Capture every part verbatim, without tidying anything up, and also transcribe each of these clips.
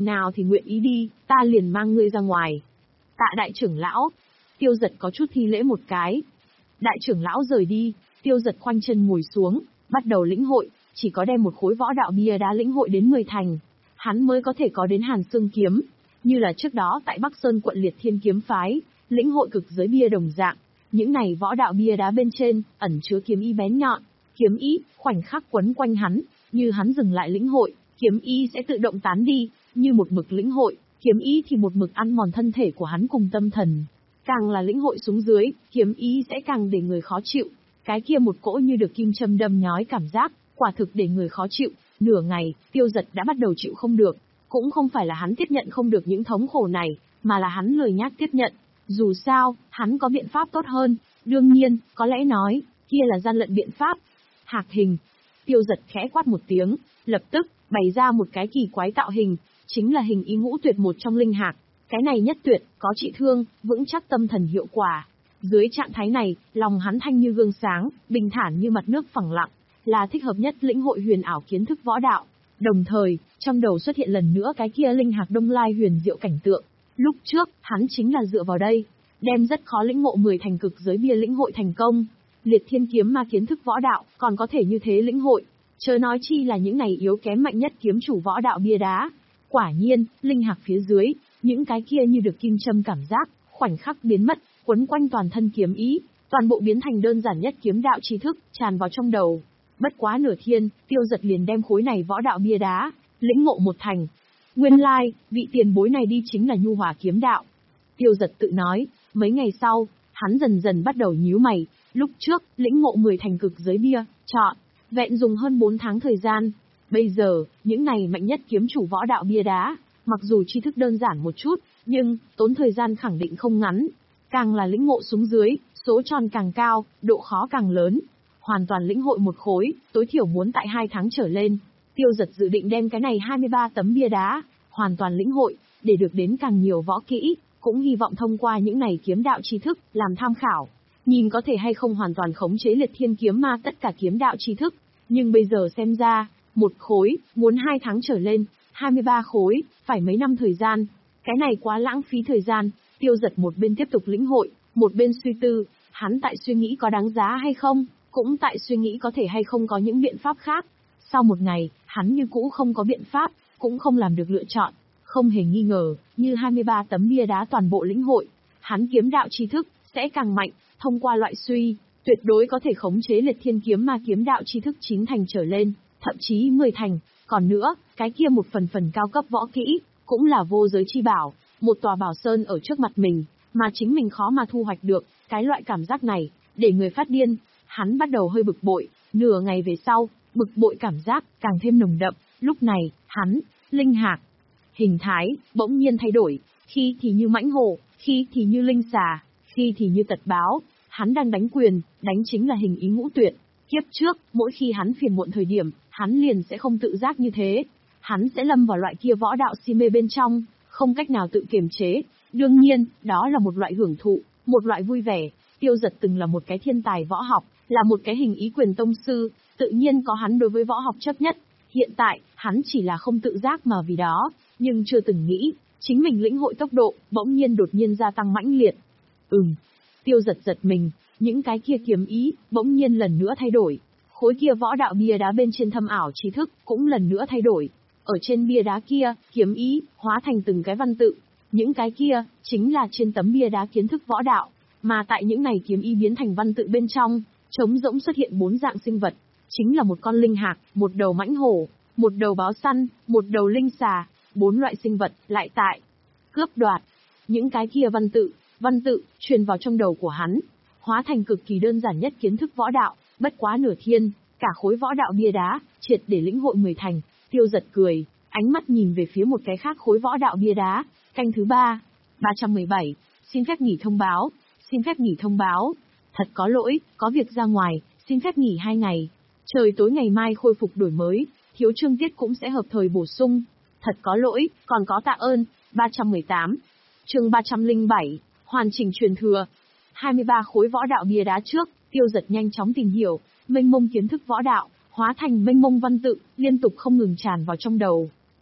nào thì nguyện ý đi, ta liền mang ngươi ra ngoài. Tạ đại trưởng lão. Tiêu Dật có chút thi lễ một cái. Đại trưởng lão rời đi, Tiêu Dật khoanh chân ngồi xuống, bắt đầu lĩnh hội, chỉ có đem một khối võ đạo bia đá lĩnh hội đến mười thành, hắn mới có thể có đến Hàn Xương kiếm, như là trước đó tại Bắc Sơn quận Liệt Thiên kiếm phái, lĩnh hội cực giới bia đồng dạng. Những này võ đạo bia đá bên trên, ẩn chứa kiếm ý bén nhọn, kiếm ý, khoảnh khắc quấn quanh hắn, như hắn dừng lại lĩnh hội, kiếm ý sẽ tự động tán đi, như một mực lĩnh hội, kiếm ý thì một mực ăn mòn thân thể của hắn cùng tâm thần. Càng là lĩnh hội xuống dưới, kiếm ý sẽ càng để người khó chịu, cái kia một cỗ như được kim châm đâm nhói cảm giác, quả thực để người khó chịu, nửa ngày, Tiêu Dật đã bắt đầu chịu không được, cũng không phải là hắn tiếp nhận không được những thống khổ này, mà là hắn lười nhác tiếp nhận. Dù sao, hắn có biện pháp tốt hơn, đương nhiên, có lẽ nói, kia là gian lận biện pháp. Hạc hình. Tiêu Dật khẽ quát một tiếng, lập tức, bày ra một cái kỳ quái tạo hình, chính là hình ý ngũ tuyệt một trong linh hạc. Cái này nhất tuyệt, có trị thương, vững chắc tâm thần hiệu quả. Dưới trạng thái này, lòng hắn thanh như gương sáng, bình thản như mặt nước phẳng lặng, là thích hợp nhất lĩnh hội huyền ảo kiến thức võ đạo. Đồng thời, trong đầu xuất hiện lần nữa cái kia linh hạc đông lai huyền diệu cảnh tượng. Lúc trước, hắn chính là dựa vào đây, đem rất khó lĩnh ngộ mười thành cực giới bia lĩnh hội thành công. Liệt Thiên kiếm ma kiến thức võ đạo, còn có thể như thế lĩnh hội, chớ nói chi là những này yếu kém mạnh nhất kiếm chủ võ đạo bia đá. Quả nhiên, linh hạc phía dưới, những cái kia như được kim châm cảm giác, khoảnh khắc biến mất, quấn quanh toàn thân kiếm ý, toàn bộ biến thành đơn giản nhất kiếm đạo tri thức, tràn vào trong đầu. Bất quá nửa thiên, Tiêu Dật liền đem khối này võ đạo bia đá, lĩnh ngộ một thành. Nguyên lai, like, vị tiền bối này đi chính là nhu hòa kiếm đạo. Tiêu Dật tự nói, mấy ngày sau, hắn dần dần bắt đầu nhíu mày, lúc trước, lĩnh ngộ mười thành cực giới bia, chọn, vẹn dùng hơn bốn tháng thời gian. Bây giờ, những này mạnh nhất kiếm chủ võ đạo bia đá, mặc dù tri thức đơn giản một chút, nhưng, tốn thời gian khẳng định không ngắn. Càng là lĩnh ngộ xuống dưới, số tròn càng cao, độ khó càng lớn. Hoàn toàn lĩnh hội một khối, tối thiểu muốn tại hai tháng trở lên. Tiêu Dật dự định đem cái này hai mươi ba tấm bia đá, hoàn toàn lĩnh hội, để được đến càng nhiều võ kỹ, cũng hy vọng thông qua những này kiếm đạo tri thức, làm tham khảo. Nhìn có thể hay không hoàn toàn khống chế Liệt Thiên kiếm ma tất cả kiếm đạo tri thức. Nhưng bây giờ xem ra, một khối, muốn hai tháng trở lên, hai mươi ba khối, phải mấy năm thời gian. Cái này quá lãng phí thời gian. Tiêu Dật một bên tiếp tục lĩnh hội, một bên suy tư, hắn tại suy nghĩ có đáng giá hay không, cũng tại suy nghĩ có thể hay không có những biện pháp khác. Sau một ngày, hắn như cũ không có biện pháp, cũng không làm được lựa chọn. Không hề nghi ngờ, như hai mươi ba tấm bia đá toàn bộ lĩnh hội, hắn kiếm đạo tri thức sẽ càng mạnh, thông qua loại suy, tuyệt đối có thể khống chế Liệt Thiên kiếm ma kiếm đạo tri thức chín thành trở lên, thậm chí mười thành. Còn nữa, cái kia một phần phần cao cấp võ kỹ, cũng là vô giới chi bảo, một tòa bảo sơn ở trước mặt mình, mà chính mình khó mà thu hoạch được, cái loại cảm giác này, để người phát điên. Hắn bắt đầu hơi bực bội, nửa ngày về sau, bực bội cảm giác càng thêm nồng đậm, lúc này, hắn, linh hạc, hình thái, bỗng nhiên thay đổi, khi thì như mãnh hổ, khi thì như linh xà, khi thì như tật báo, hắn đang đánh quyền, đánh chính là hình ý ngũ tuyệt. Kiếp trước, mỗi khi hắn phiền muộn thời điểm, hắn liền sẽ không tự giác như thế, hắn sẽ lâm vào loại kia võ đạo si mê bên trong, không cách nào tự kiềm chế, đương nhiên, đó là một loại hưởng thụ, một loại vui vẻ. Tiêu Dật từng là một cái thiên tài võ học, là một cái hình ý quyền tông sư, tự nhiên có hắn đối với võ học chấp nhất. Hiện tại, hắn chỉ là không tự giác mà vì đó, nhưng chưa từng nghĩ, chính mình lĩnh hội tốc độ, bỗng nhiên đột nhiên gia tăng mãnh liệt. Ừm, Tiêu Dật giật mình, những cái kia kiếm ý, bỗng nhiên lần nữa thay đổi. Khối kia võ đạo bia đá bên trên thâm ảo trí thức, cũng lần nữa thay đổi. Ở trên bia đá kia, kiếm ý, hóa thành từng cái văn tự. Những cái kia, chính là trên tấm bia đá kiến thức võ đạo. Mà tại những này kiếm ý biến thành văn tự bên trong, trống rỗng xuất hiện bốn dạng sinh vật. Chính là một con linh hạc, một đầu mãnh hổ, một đầu báo săn, một đầu linh xà. Bốn loại sinh vật, lại tại cướp đoạt. Những cái kia văn tự, văn tự, truyền vào trong đầu của hắn. Hóa thành cực kỳ đơn giản nhất kiến thức võ đạo, bất quá nửa thiên, cả khối võ đạo bia đá, triệt để lĩnh hội mười thành. Tiêu Dật cười, ánh mắt nhìn về phía một cái khác khối võ đạo bia đá, canh thứ ba, ba trăm mười bảy, xin phép nghỉ thông báo, xin phép nghỉ thông báo, thật có lỗi, có việc ra ngoài, xin phép nghỉ hai ngày, trời tối ngày mai khôi phục đổi mới, thiếu chương tiết cũng sẽ hợp thời bổ sung, thật có lỗi, còn có tạ ơn, ba trăm mười tám, chương ba trăm lẻ bảy, hoàn chỉnh truyền thừa, hai mươi ba khối võ đạo bia đá trước, Tiêu Dật nhanh chóng tìm hiểu, mênh mông kiến thức võ đạo, hóa thành mênh mông văn tự, liên tục không ngừng tràn vào trong đầu.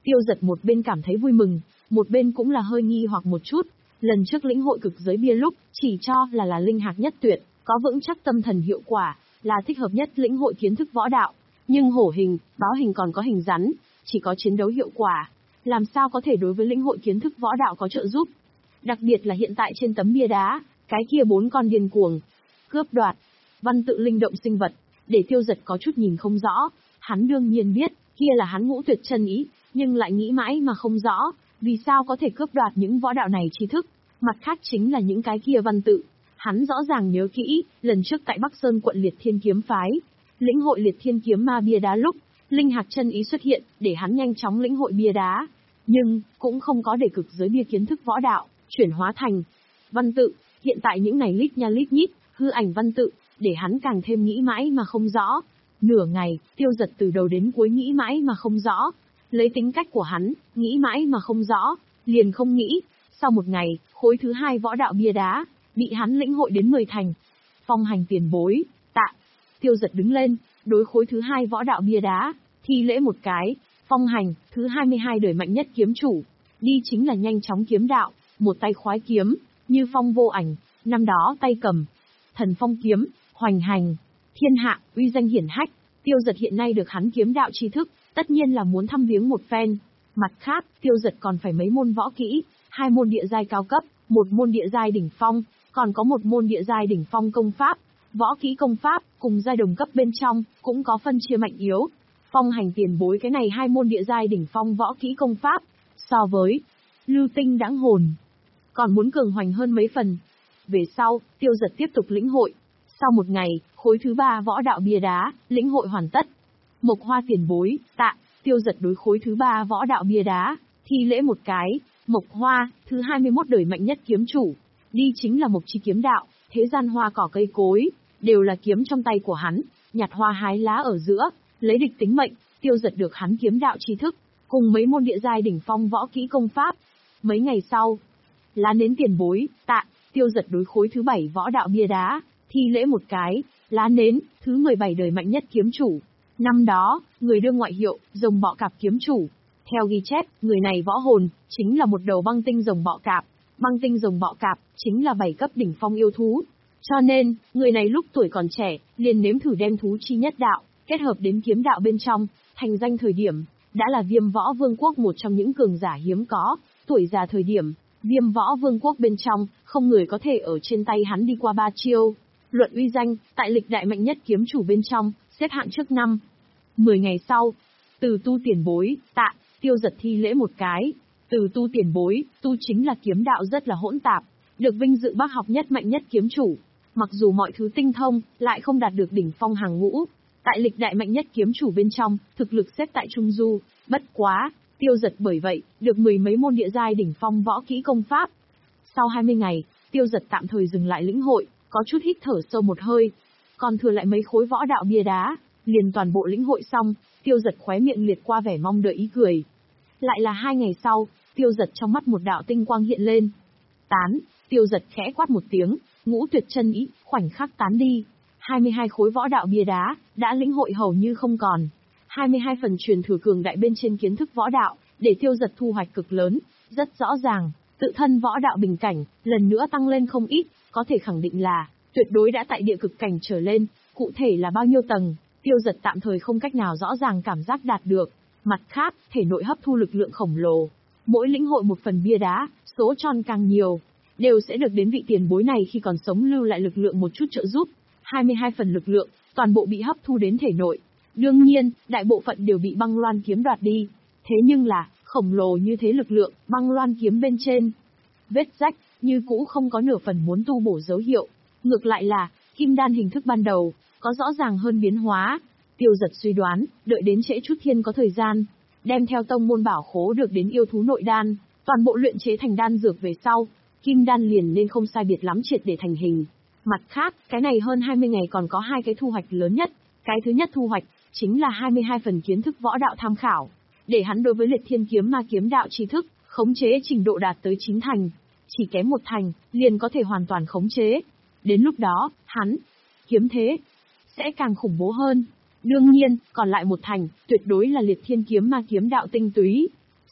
Tiêu Dật một bên cảm thấy vui mừng, một bên cũng là hơi nghi hoặc một chút. Lần trước lĩnh hội cực giới bia lúc, chỉ cho là là linh hạc nhất tuyệt, có vững chắc tâm thần hiệu quả, là thích hợp nhất lĩnh hội kiến thức võ đạo. Nhưng hổ hình, báo hình còn có hình rắn, chỉ có chiến đấu hiệu quả. Làm sao có thể đối với lĩnh hội kiến thức võ đạo có trợ giúp? Đặc biệt là hiện tại trên tấm bia đá, cái kia bốn con điên cuồng, cướp đoạt, văn tự linh động sinh vật, để Tiêu Dật có chút nhìn không rõ. Hắn đương nhiên biết, kia là hắn ngũ tuyệt chân ý, nhưng lại nghĩ mãi mà không rõ, vì sao có thể cướp đoạt những võ đạo này tri thức. Mặt khác chính là những cái kia văn tự. Hắn rõ ràng nhớ kỹ, lần trước tại Bắc Sơn quận Liệt Thiên Kiếm Phái, lĩnh hội Liệt Thiên Kiếm Ma bia đá lúc, linh hạc chân ý xuất hiện, để hắn nhanh chóng lĩnh hội bia đá. Nhưng, cũng không có để cực giới bia kiến thức võ đạo, chuyển hóa thành văn tự. Hiện tại những này lít nha lít nhít, hư ảnh văn tự, để hắn càng thêm nghĩ mãi mà không rõ. Nửa ngày, Tiêu Dật từ đầu đến cuối nghĩ mãi mà không rõ. Lấy tính cách của hắn, nghĩ mãi mà không rõ, liền không nghĩ. Sau một ngày, khối thứ hai võ đạo bia đá, bị hắn lĩnh hội đến mười thành. Phong hành tiền bối, tạ. Tiêu Dật đứng lên, đối khối thứ hai võ đạo bia đá, thi lễ một cái. Phong hành, thứ hai mươi hai đời mạnh nhất kiếm chủ. Đi chính là nhanh chóng kiếm đạo, một tay khoái kiếm, như phong vô ảnh, năm đó tay cầm. Thần phong kiếm, hoành hành, thiên hạ, uy danh hiển hách. Tiêu Dật hiện nay được hắn kiếm đạo tri thức, tất nhiên là muốn thăm viếng một phen. Mặt khác, Tiêu Dật còn phải mấy môn võ kỹ, hai môn địa giai cao cấp, một môn địa giai đỉnh phong, còn có một môn địa giai đỉnh phong công pháp. Võ kỹ công pháp, cùng giai đồng cấp bên trong, cũng có phân chia mạnh yếu. Phong hành tiền bối cái này hai môn địa giai đỉnh phong võ kỹ công pháp, so với lưu tinh đãng hồn, còn muốn cường hoành hơn mấy phần. Về sau, Tiêu Dật tiếp tục lĩnh hội. Sau một ngày, khối thứ ba võ đạo bia đá, lĩnh hội hoàn tất. Mộc Hoa tiền bối, tạ. Tiêu Dật đối khối thứ ba võ đạo bia đá, thi lễ một cái. Mộc Hoa, thứ hai mươi mốt đời mạnh nhất kiếm chủ. Đi chính là mộc chi kiếm đạo, thế gian hoa cỏ cây cối, đều là kiếm trong tay của hắn, nhặt hoa hái lá ở giữa, lấy địch tính mệnh. Tiêu Dật được hắn kiếm đạo tri thức, cùng mấy môn địa giai đỉnh phong võ kỹ công pháp. Mấy ngày sau, lá nến tiền bối, tạ. Tiêu Dật đối khối thứ bảy võ đạo bia đá, thi lễ một cái. Lá nến, thứ mười bảy đời mạnh nhất kiếm chủ. Năm đó, người đưa ngoại hiệu, rồng bọ cạp kiếm chủ. Theo ghi chép, người này võ hồn, chính là một đầu băng tinh rồng bọ cạp. Băng tinh rồng bọ cạp, chính là bảy cấp đỉnh phong yêu thú. Cho nên, người này lúc tuổi còn trẻ, liền nếm thử đem thú chi nhất đạo, kết hợp đến kiếm đạo bên trong, thành danh thời điểm, đã là Viêm Võ Vương quốc một trong những cường giả hiếm có. Tuổi già thời điểm, Viêm Võ Vương quốc bên trong, không người có thể ở trên tay hắn đi qua ba chiêu. Luận uy danh, tại lịch đại mạnh nhất kiếm chủ bên trong, xếp hạng trước năm. Mười ngày sau, Từ Tu tiền bối, tạ. Tiêu Dật thi lễ một cái. Từ Tu tiền bối, tu chính là kiếm đạo rất là hỗn tạp, được vinh dự bác học nhất mạnh nhất kiếm chủ. Mặc dù mọi thứ tinh thông, lại không đạt được đỉnh phong hàng ngũ. Tại lịch đại mạnh nhất kiếm chủ bên trong, thực lực xếp tại trung du. Bất quá, Tiêu Dật bởi vậy, được mười mấy môn địa giai đỉnh phong võ kỹ công pháp. Sau hai mươi ngày, Tiêu Dật tạm thời dừng lại lĩnh hội, có chút hít thở sâu một hơi. Còn thừa lại mấy khối võ đạo bia đá, liền toàn bộ lĩnh hội xong. Tiêu Dật khóe miệng liệt qua vẻ mong đợi ý cười. Lại là hai ngày sau, Tiêu Dật trong mắt một đạo tinh quang hiện lên. Tán. Tiêu Dật khẽ quát một tiếng, ngũ tuyệt chân ý, khoảnh khắc tán đi. hai mươi hai khối võ đạo bia đá, đã lĩnh hội hầu như không còn. hai mươi hai phần truyền thừa cường đại bên trên kiến thức võ đạo, để Tiêu Dật thu hoạch cực lớn. Rất rõ ràng, tự thân võ đạo bình cảnh, lần nữa tăng lên không ít, có thể khẳng định là, tuyệt đối đã tại địa cực cảnh trở lên, cụ thể là bao nhiêu tầng, Tiêu Dật tạm thời không cách nào rõ ràng cảm giác đạt được. Mặt khác, thể nội hấp thu lực lượng khổng lồ. Mỗi lĩnh hội một phần bia đá, số tròn càng nhiều, đều sẽ được đến vị tiền bối này khi còn sống lưu lại lực lượng một chút trợ giúp. hai mươi hai phần lực lượng, toàn bộ bị hấp thu đến thể nội. Đương nhiên, đại bộ phận đều bị băng loan kiếm đoạt đi. Thế nhưng là, khổng lồ như thế lực lượng, băng loan kiếm bên trên. Vết rách, như cũ không có nửa phần muốn tu bổ dấu hiệu. Ngược lại là, kim đan hình thức ban đầu, có rõ ràng hơn biến hóa. Tiêu Dật suy đoán, đợi đến trễ chút thiên có thời gian, đem theo tông môn bảo khố được đến yêu thú nội đan, toàn bộ luyện chế thành đan dược về sau, kim đan liền nên không sai biệt lắm triệt để thành hình. Mặt khác, cái này hơn hai mươi ngày còn có hai cái thu hoạch lớn nhất. Cái thứ nhất thu hoạch, chính là hai mươi hai phần kiến thức võ đạo tham khảo, để hắn đối với Liệt Thiên Kiếm Ma kiếm đạo tri thức, khống chế trình độ đạt tới chín thành. Chỉ kém một thành, liền có thể hoàn toàn khống chế. Đến lúc đó, hắn, kiếm thế, sẽ càng khủng bố hơn. Đương nhiên, còn lại một thành, tuyệt đối là Liệt Thiên Kiếm Ma kiếm đạo tinh túy.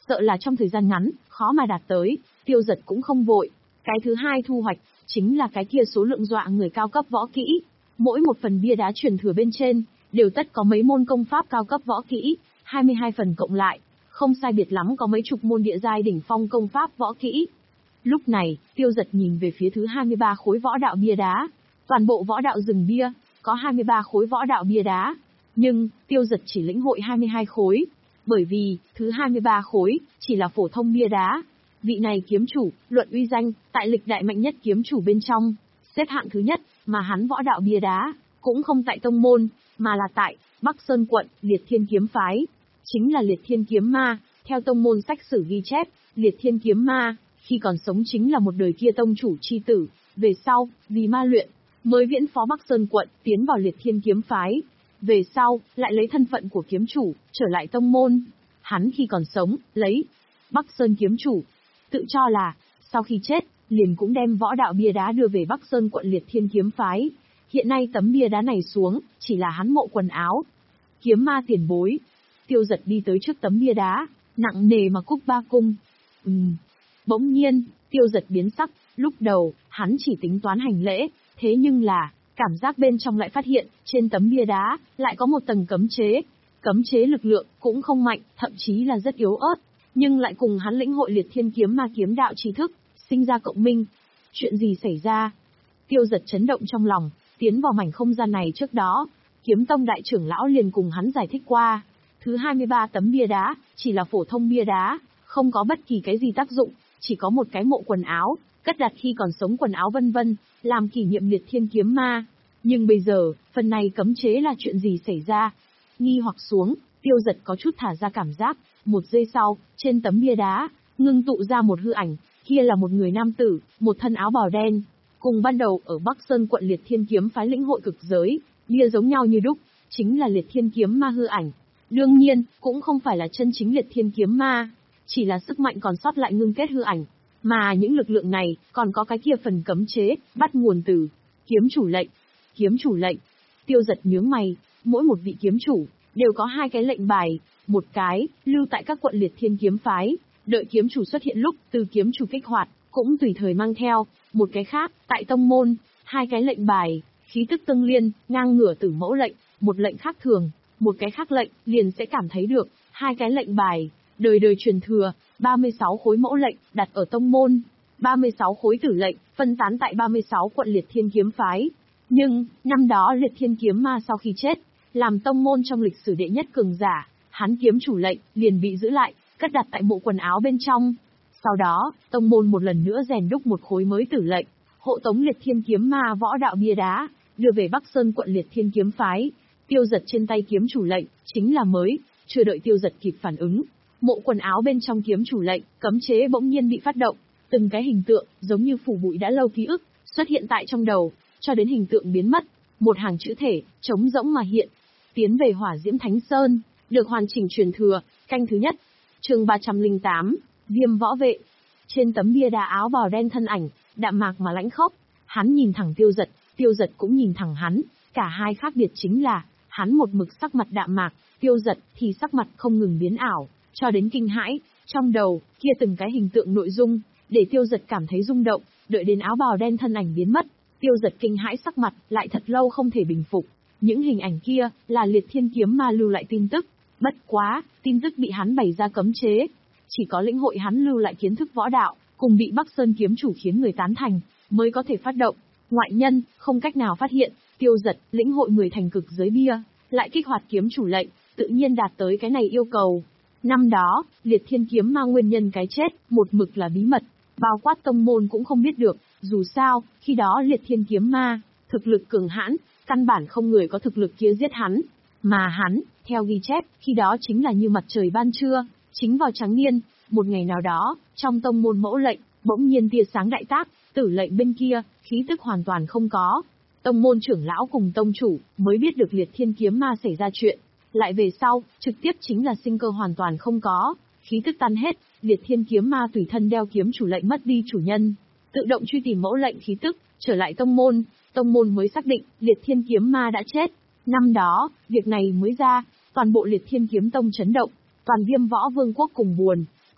sợ là trong thời gian ngắn, khó mà đạt tới, Tiêu Dật cũng không vội. Cái thứ hai thu hoạch, chính là cái kia số lượng dọa người cao cấp võ kỹ. Mỗi một phần bia đá truyền thừa bên trên, đều tất có mấy môn công pháp cao cấp võ kỹ, hai mươi hai phần cộng lại, không sai biệt lắm có mấy chục môn địa giai đỉnh phong công pháp võ kỹ. Lúc này, Tiêu Dật nhìn về phía thứ hai mươi ba khối võ đạo bia đá. Toàn bộ võ đạo rừng bia, có hai mươi ba khối võ đạo bia đá. Nhưng, Tiêu Dật chỉ lĩnh hội hai mươi hai khối. Bởi vì, thứ hai mươi ba khối, chỉ là phổ thông bia đá. Vị này kiếm chủ, luận uy danh, tại lịch đại mạnh nhất kiếm chủ bên trong, xếp hạng thứ nhất, mà hắn võ đạo bia đá, cũng không tại tông môn, mà là tại Bắc Sơn quận, Liệt Thiên Kiếm Phái. Chính là Liệt Thiên Kiếm Ma, theo tông môn sách sử ghi chép, Liệt Thiên Kiếm Ma, khi còn sống chính là một đời kia tông chủ chi tử, về sau, vì ma luyện, mới viễn phó Bắc Sơn quận, tiến vào Liệt Thiên Kiếm Phái. Về sau, lại lấy thân phận của kiếm chủ, trở lại tông môn. Hắn khi còn sống, lấy Bắc Sơn kiếm chủ, tự cho là, sau khi chết, liền cũng đem võ đạo bia đá đưa về Bắc Sơn quận Liệt Thiên Kiếm Phái. Hiện nay tấm bia đá này xuống, chỉ là hắn mộ quần áo. Kiếm ma tiền bối. Tiêu Dật đi tới trước tấm bia đá, nặng nề mà cúc ba cung. Ừm. Bỗng nhiên, Tiêu Dật biến sắc, lúc đầu, hắn chỉ tính toán hành lễ, thế nhưng là, cảm giác bên trong lại phát hiện, trên tấm bia đá, lại có một tầng cấm chế. Cấm chế lực lượng, cũng không mạnh, thậm chí là rất yếu ớt, nhưng lại cùng hắn lĩnh hội Liệt Thiên Kiếm Ma kiếm đạo trí thức, sinh ra cộng minh. Chuyện gì xảy ra? Tiêu Dật chấn động trong lòng, tiến vào mảnh không gian này trước đó, Kiếm Tông đại trưởng lão liền cùng hắn giải thích qua. Thứ hai mươi ba tấm bia đá, chỉ là phổ thông bia đá, không có bất kỳ cái gì tác dụng, chỉ có một cái mộ quần áo, cất đặt khi còn sống quần áo vân vân, làm kỷ niệm Liệt Thiên Kiếm Ma. Nhưng bây giờ, phần này cấm chế là chuyện gì xảy ra? Nghi hoặc xuống, Tiêu Dật có chút thả ra cảm giác, một giây sau, trên tấm bia đá, ngưng tụ ra một hư ảnh, kia là một người nam tử, một thân áo bào đen, cùng ban đầu ở Bắc Sơn quận Liệt Thiên Kiếm Phái lĩnh hội cực giới, bia giống nhau như đúc, chính là Liệt Thiên Kiếm Ma hư ảnh. Đương nhiên, cũng không phải là chân chính Liệt Thiên Kiếm Ma, chỉ là sức mạnh còn sót lại ngưng kết hư ảnh, mà những lực lượng này, còn có cái kia phần cấm chế, bắt nguồn từ kiếm chủ lệnh. Kiếm chủ lệnh. Tiêu Dật nhướng mày, mỗi một vị kiếm chủ, đều có hai cái lệnh bài, một cái, lưu tại các quận Liệt Thiên Kiếm Phái, đợi kiếm chủ xuất hiện lúc, từ kiếm chủ kích hoạt, cũng tùy thời mang theo, một cái khác, tại tông môn, hai cái lệnh bài, khí tức tương liên, ngang ngửa tử mẫu lệnh, một lệnh khác thường, một cái khác lệnh, liền sẽ cảm thấy được, hai cái lệnh bài, đời đời truyền thừa, ba mươi sáu khối mẫu lệnh, đặt ở tông môn, ba mươi sáu khối tử lệnh, phân tán tại ba mươi sáu quận Liệt Thiên Kiếm Phái. Nhưng, năm đó Liệt Thiên Kiếm Ma sau khi chết, làm tông môn trong lịch sử đệ nhất cường giả, hắn kiếm chủ lệnh, liền bị giữ lại, cất đặt tại mộ quần áo bên trong. Sau đó, tông môn một lần nữa rèn đúc một khối mới tử lệnh, hộ tống Liệt Thiên Kiếm Ma võ đạo bia đá, đưa về Bắc Sơn quận Liệt Thiên Kiếm Phái. Tiêu Dật trên tay kiếm chủ lệnh, chính là mới, chưa đợi Tiêu Dật kịp phản ứng. Mộ quần áo bên trong kiếm chủ lệnh, cấm chế bỗng nhiên bị phát động, từng cái hình tượng, giống như phủ bụi đã lâu ký ức, xuất hiện tại trong đầu, cho đến hình tượng biến mất, một hàng chữ thể, trống rỗng mà hiện. Tiến về Hỏa Diễm Thánh Sơn, được hoàn chỉnh truyền thừa, canh thứ nhất. Chương ba trăm lẻ tám, Viêm Võ Vệ. Trên tấm bia đá áo bào đen thân ảnh, đạm mạc mà lãnh khốc, hắn nhìn thẳng Tiêu Dật, Tiêu Dật cũng nhìn thẳng hắn, cả hai khác biệt chính là, hắn một mực sắc mặt đạm mạc, Tiêu Dật thì sắc mặt không ngừng biến ảo, cho đến kinh hãi, trong đầu, kia từng cái hình tượng nội dung, để Tiêu Dật cảm thấy rung động, đợi đến áo bào đen thân ảnh biến mất, Tiêu Dật kinh hãi sắc mặt, lại thật lâu không thể bình phục. Những hình ảnh kia, là Liệt Thiên Kiếm Ma lưu lại tin tức, bất quá, tin tức bị hắn bày ra cấm chế. Chỉ có lĩnh hội hắn lưu lại kiến thức võ đạo, cùng bị Bắc Sơn kiếm chủ khiến người tán thành, mới có thể phát động. Ngoại nhân, không cách nào phát hiện, Tiêu Dật, lĩnh hội mười thành cực giới bia, lại kích hoạt kiếm chủ lệnh, tự nhiên đạt tới cái này yêu cầu. Năm đó, Liệt Thiên Kiếm Ma nguyên nhân cái chết, một mực là bí mật, bao quát tông môn cũng không biết được, dù sao, khi đó Liệt Thiên Kiếm Ma, thực lực cường hãn, căn bản không người có thực lực kia giết hắn. Mà hắn, theo ghi chép, khi đó chính là như mặt trời ban trưa, chính vào trắng niên, một ngày nào đó, trong tông môn mẫu lệnh, bỗng nhiên tia sáng đại tác, tử lệnh bên kia, khí tức hoàn toàn không có. Tông môn trưởng lão cùng tông chủ, mới biết được Liệt Thiên Kiếm Ma xảy ra chuyện. Lại về sau, trực tiếp chính là sinh cơ hoàn toàn không có, khí tức tan hết, Liệt Thiên Kiếm Ma tùy thân đeo kiếm chủ lệnh mất đi chủ nhân, tự động truy tìm mẫu lệnh khí tức, trở lại tông môn, tông môn mới xác định, Liệt Thiên Kiếm Ma đã chết. Năm đó, việc này mới ra, toàn bộ Liệt Thiên Kiếm Tông chấn động, toàn Viêm Võ Vương quốc cùng buồn,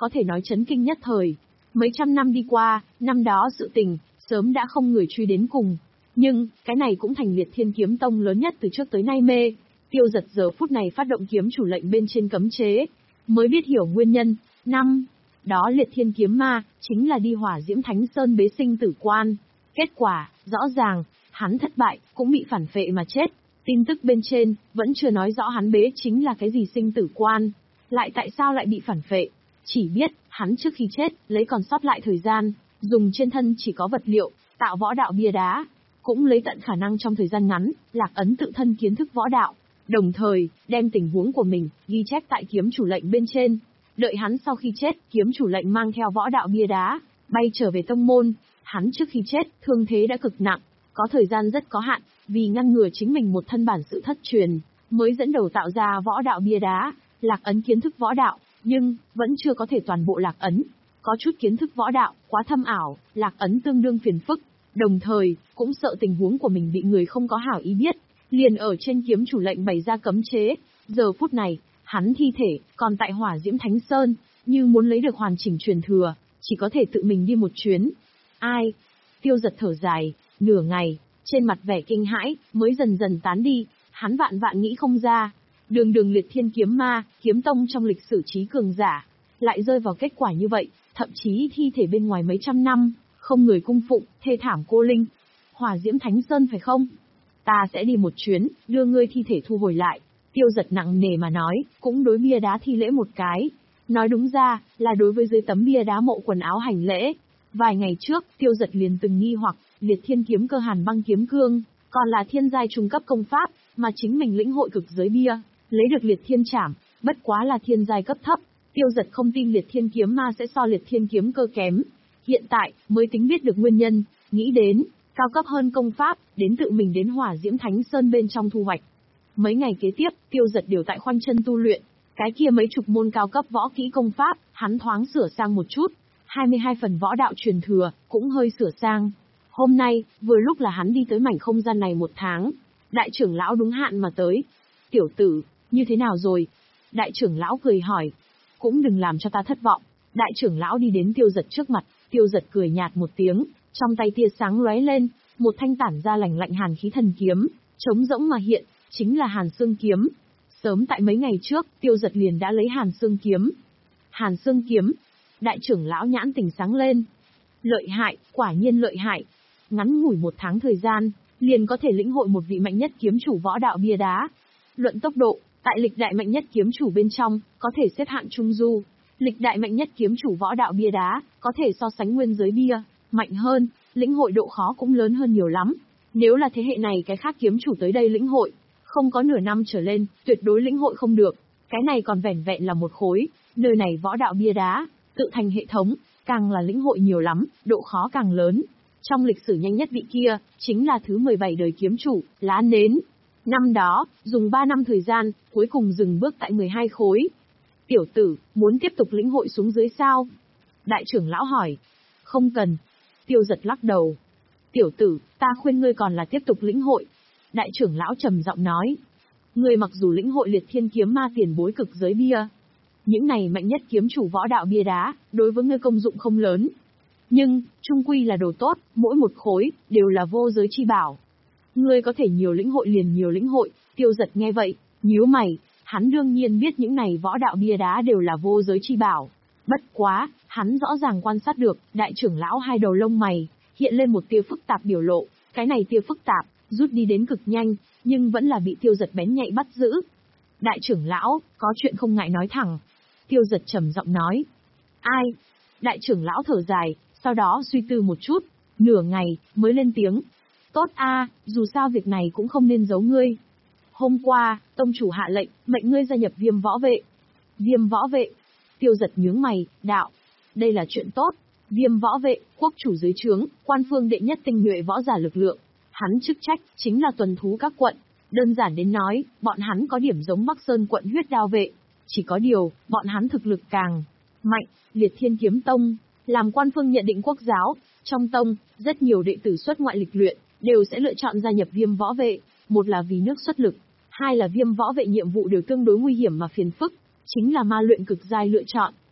có thể nói chấn kinh nhất thời. Mấy trăm năm đi qua, năm đó sự tình, sớm đã không người truy đến cùng. Nhưng, cái này cũng thành Liệt Thiên Kiếm Tông lớn nhất từ trước tới nay mê. Tiêu Giật giờ phút này phát động kiếm chủ lệnh bên trên cấm chế, mới biết hiểu nguyên nhân. Năm đó Liệt Thiên Kiếm Ma, chính là đi Hỏa Diễm Thánh Sơn bế sinh tử quan. Kết quả, rõ ràng, hắn thất bại, cũng bị phản phệ mà chết. Tin tức bên trên, vẫn chưa nói rõ hắn bế chính là cái gì sinh tử quan. Lại tại sao lại bị phản phệ? Chỉ biết, hắn trước khi chết, lấy còn sót lại thời gian, dùng trên thân chỉ có vật liệu, tạo võ đạo bia đá. Cũng lấy tận khả năng trong thời gian ngắn, lạc ấn tự thân kiến thức võ đạo. Đồng thời, đem tình huống của mình, ghi chép tại kiếm chủ lệnh bên trên. Đợi hắn sau khi chết, kiếm chủ lệnh mang theo võ đạo bia đá, bay trở về tông môn. Hắn trước khi chết, thương thế đã cực nặng, có thời gian rất có hạn, vì ngăn ngừa chính mình một thân bản sự thất truyền, mới dẫn đầu tạo ra võ đạo bia đá, lạc ấn kiến thức võ đạo, nhưng, vẫn chưa có thể toàn bộ lạc ấn. Có chút kiến thức võ đạo, quá thâm ảo, lạc ấn tương đương phiền phức, đồng thời, cũng sợ tình huống của mình bị người không có hảo ý biết, liền ở trên kiếm chủ lệnh bày ra cấm chế. Giờ phút này, hắn thi thể, còn tại Hỏa Diễm Thánh Sơn, như muốn lấy được hoàn chỉnh truyền thừa, chỉ có thể tự mình đi một chuyến. Ai? Tiêu Giật thở dài, nửa ngày, trên mặt vẻ kinh hãi, mới dần dần tán đi, hắn vạn vạn nghĩ không ra. Đường đường Liệt Thiên Kiếm Ma, kiếm tông trong lịch sử trí cường giả, lại rơi vào kết quả như vậy, thậm chí thi thể bên ngoài mấy trăm năm, không người cung phụng, thê thảm cô linh. Hỏa Diễm Thánh Sơn phải không? Ta sẽ đi một chuyến, đưa ngươi thi thể thu hồi lại. Tiêu Giật nặng nề mà nói, cũng đối bia đá thi lễ một cái. Nói đúng ra, là đối với dưới tấm bia đá mộ quần áo hành lễ. Vài ngày trước, Tiêu Giật liền từng nghi hoặc, Liệt Thiên Kiếm Cơ Hàn Băng Kiếm Cương, còn là thiên giai trung cấp công pháp, mà chính mình lĩnh hội cực giới bia, lấy được Liệt Thiên Trảm, bất quá là thiên giai cấp thấp. Tiêu Giật không tin Liệt Thiên Kiếm Ma sẽ so Liệt Thiên Kiếm Cơ kém. Hiện tại, mới tính biết được nguyên nhân, nghĩ đến, cao cấp hơn công pháp, đến tự mình đến Hỏa Diễm Thánh Sơn bên trong thu hoạch. Mấy ngày kế tiếp, Tiêu Giật đều tại khoanh chân tu luyện, cái kia mấy chục môn cao cấp võ kỹ công pháp, hắn thoáng sửa sang một chút, hai mươi hai phần võ đạo truyền thừa, cũng hơi sửa sang. Hôm nay, vừa lúc là hắn đi tới mảnh không gian này một tháng, đại trưởng lão đúng hạn mà tới. Tiểu tử, như thế nào rồi? Đại trưởng lão cười hỏi. Cũng đừng làm cho ta thất vọng. Đại trưởng lão đi đến Tiêu Giật trước mặt, Tiêu Giật cười nhạt một tiếng, trong tay tia sáng lóe lên, một thanh tản ra lạnh lạnh hàn khí thần kiếm, trống rỗng mà hiện, chính là Hàn Xương Kiếm. Sớm tại mấy ngày trước, Tiêu Giật liền đã lấy Hàn Xương Kiếm. Hàn Xương Kiếm, đại trưởng lão nhãn tình sáng lên. Lợi hại, quả nhiên lợi hại. Ngắn ngủi một tháng thời gian, liền có thể lĩnh hội một vị mạnh nhất kiếm chủ võ đạo bia đá. Luận tốc độ, tại lịch đại mạnh nhất kiếm chủ bên trong, có thể xếp hạng trung du. Lịch đại mạnh nhất kiếm chủ võ đạo bia đá, có thể so sánh nguyên giới bia, mạnh hơn, lĩnh hội độ khó cũng lớn hơn nhiều lắm. Nếu là thế hệ này cái khác kiếm chủ tới đây lĩnh hội, không có nửa năm trở lên, tuyệt đối lĩnh hội không được. Cái này còn vẻn vẹn là một khối, nơi này võ đạo bia đá, tự thành hệ thống, càng là lĩnh hội nhiều lắm, độ khó càng lớn. Trong lịch sử nhanh nhất vị kia, chính là thứ mười bảy đời kiếm chủ, Lá Nến. Năm đó, dùng ba năm thời gian, cuối cùng dừng bước tại mười hai khối. Tiểu tử, muốn tiếp tục lĩnh hội xuống dưới sao? Đại trưởng lão hỏi. Không cần. Tiêu Giật lắc đầu. Tiểu tử, ta khuyên ngươi còn là tiếp tục lĩnh hội. Đại trưởng lão trầm giọng nói. Ngươi mặc dù lĩnh hội Liệt Thiên Kiếm Ma tiền bối cực giới bia, những này mạnh nhất kiếm chủ võ đạo bia đá, đối với ngươi công dụng không lớn. Nhưng, trung quy là đồ tốt, mỗi một khối, đều là vô giới chi bảo. Ngươi có thể nhiều lĩnh hội liền nhiều lĩnh hội. Tiêu Giật nghe vậy, nhíu mày, hắn đương nhiên biết những này võ đạo bia đá đều là vô giới chi bảo. Bất quá, hắn rõ ràng quan sát được, đại trưởng lão hai đầu lông mày, hiện lên một tia phức tạp biểu lộ, cái này tia phức tạp, rút đi đến cực nhanh, nhưng vẫn là bị Tiêu Giật bén nhạy bắt giữ. Đại trưởng lão, có chuyện không ngại nói thẳng. Tiêu Giật trầm giọng nói. Ai? Đại trưởng lão thở dài, sau đó suy tư một chút, nửa ngày, mới lên tiếng. Tốt a, dù sao việc này cũng không nên giấu ngươi. Hôm qua, tông chủ hạ lệnh, mệnh ngươi gia nhập Viêm Võ Vệ. Viêm Võ Vệ? Tiêu Giật nhướng mày, đạo. Đây là chuyện tốt. Viêm Võ Vệ, quốc chủ dưới trướng, quan phương đệ nhất tinh nhuệ võ giả lực lượng. Hắn chức trách, chính là tuần thú các quận. Đơn giản đến nói, bọn hắn có điểm giống Bắc Sơn quận Huyết Đao Vệ. Chỉ có điều, bọn hắn thực lực càng mạnh. Liệt Thiên Kiếm Tông, làm quan phương nhận định quốc giáo. Trong tông, rất nhiều đệ tử xuất ngoại lịch luyện, đều sẽ lựa chọn gia nhập Viêm Võ Vệ. Một là vì nước xuất lực, hai là Viêm Võ Vệ nhiệm vụ đều tương đối nguy hiểm mà phiền phức, chính là ma luyện cực giai lựa chọn.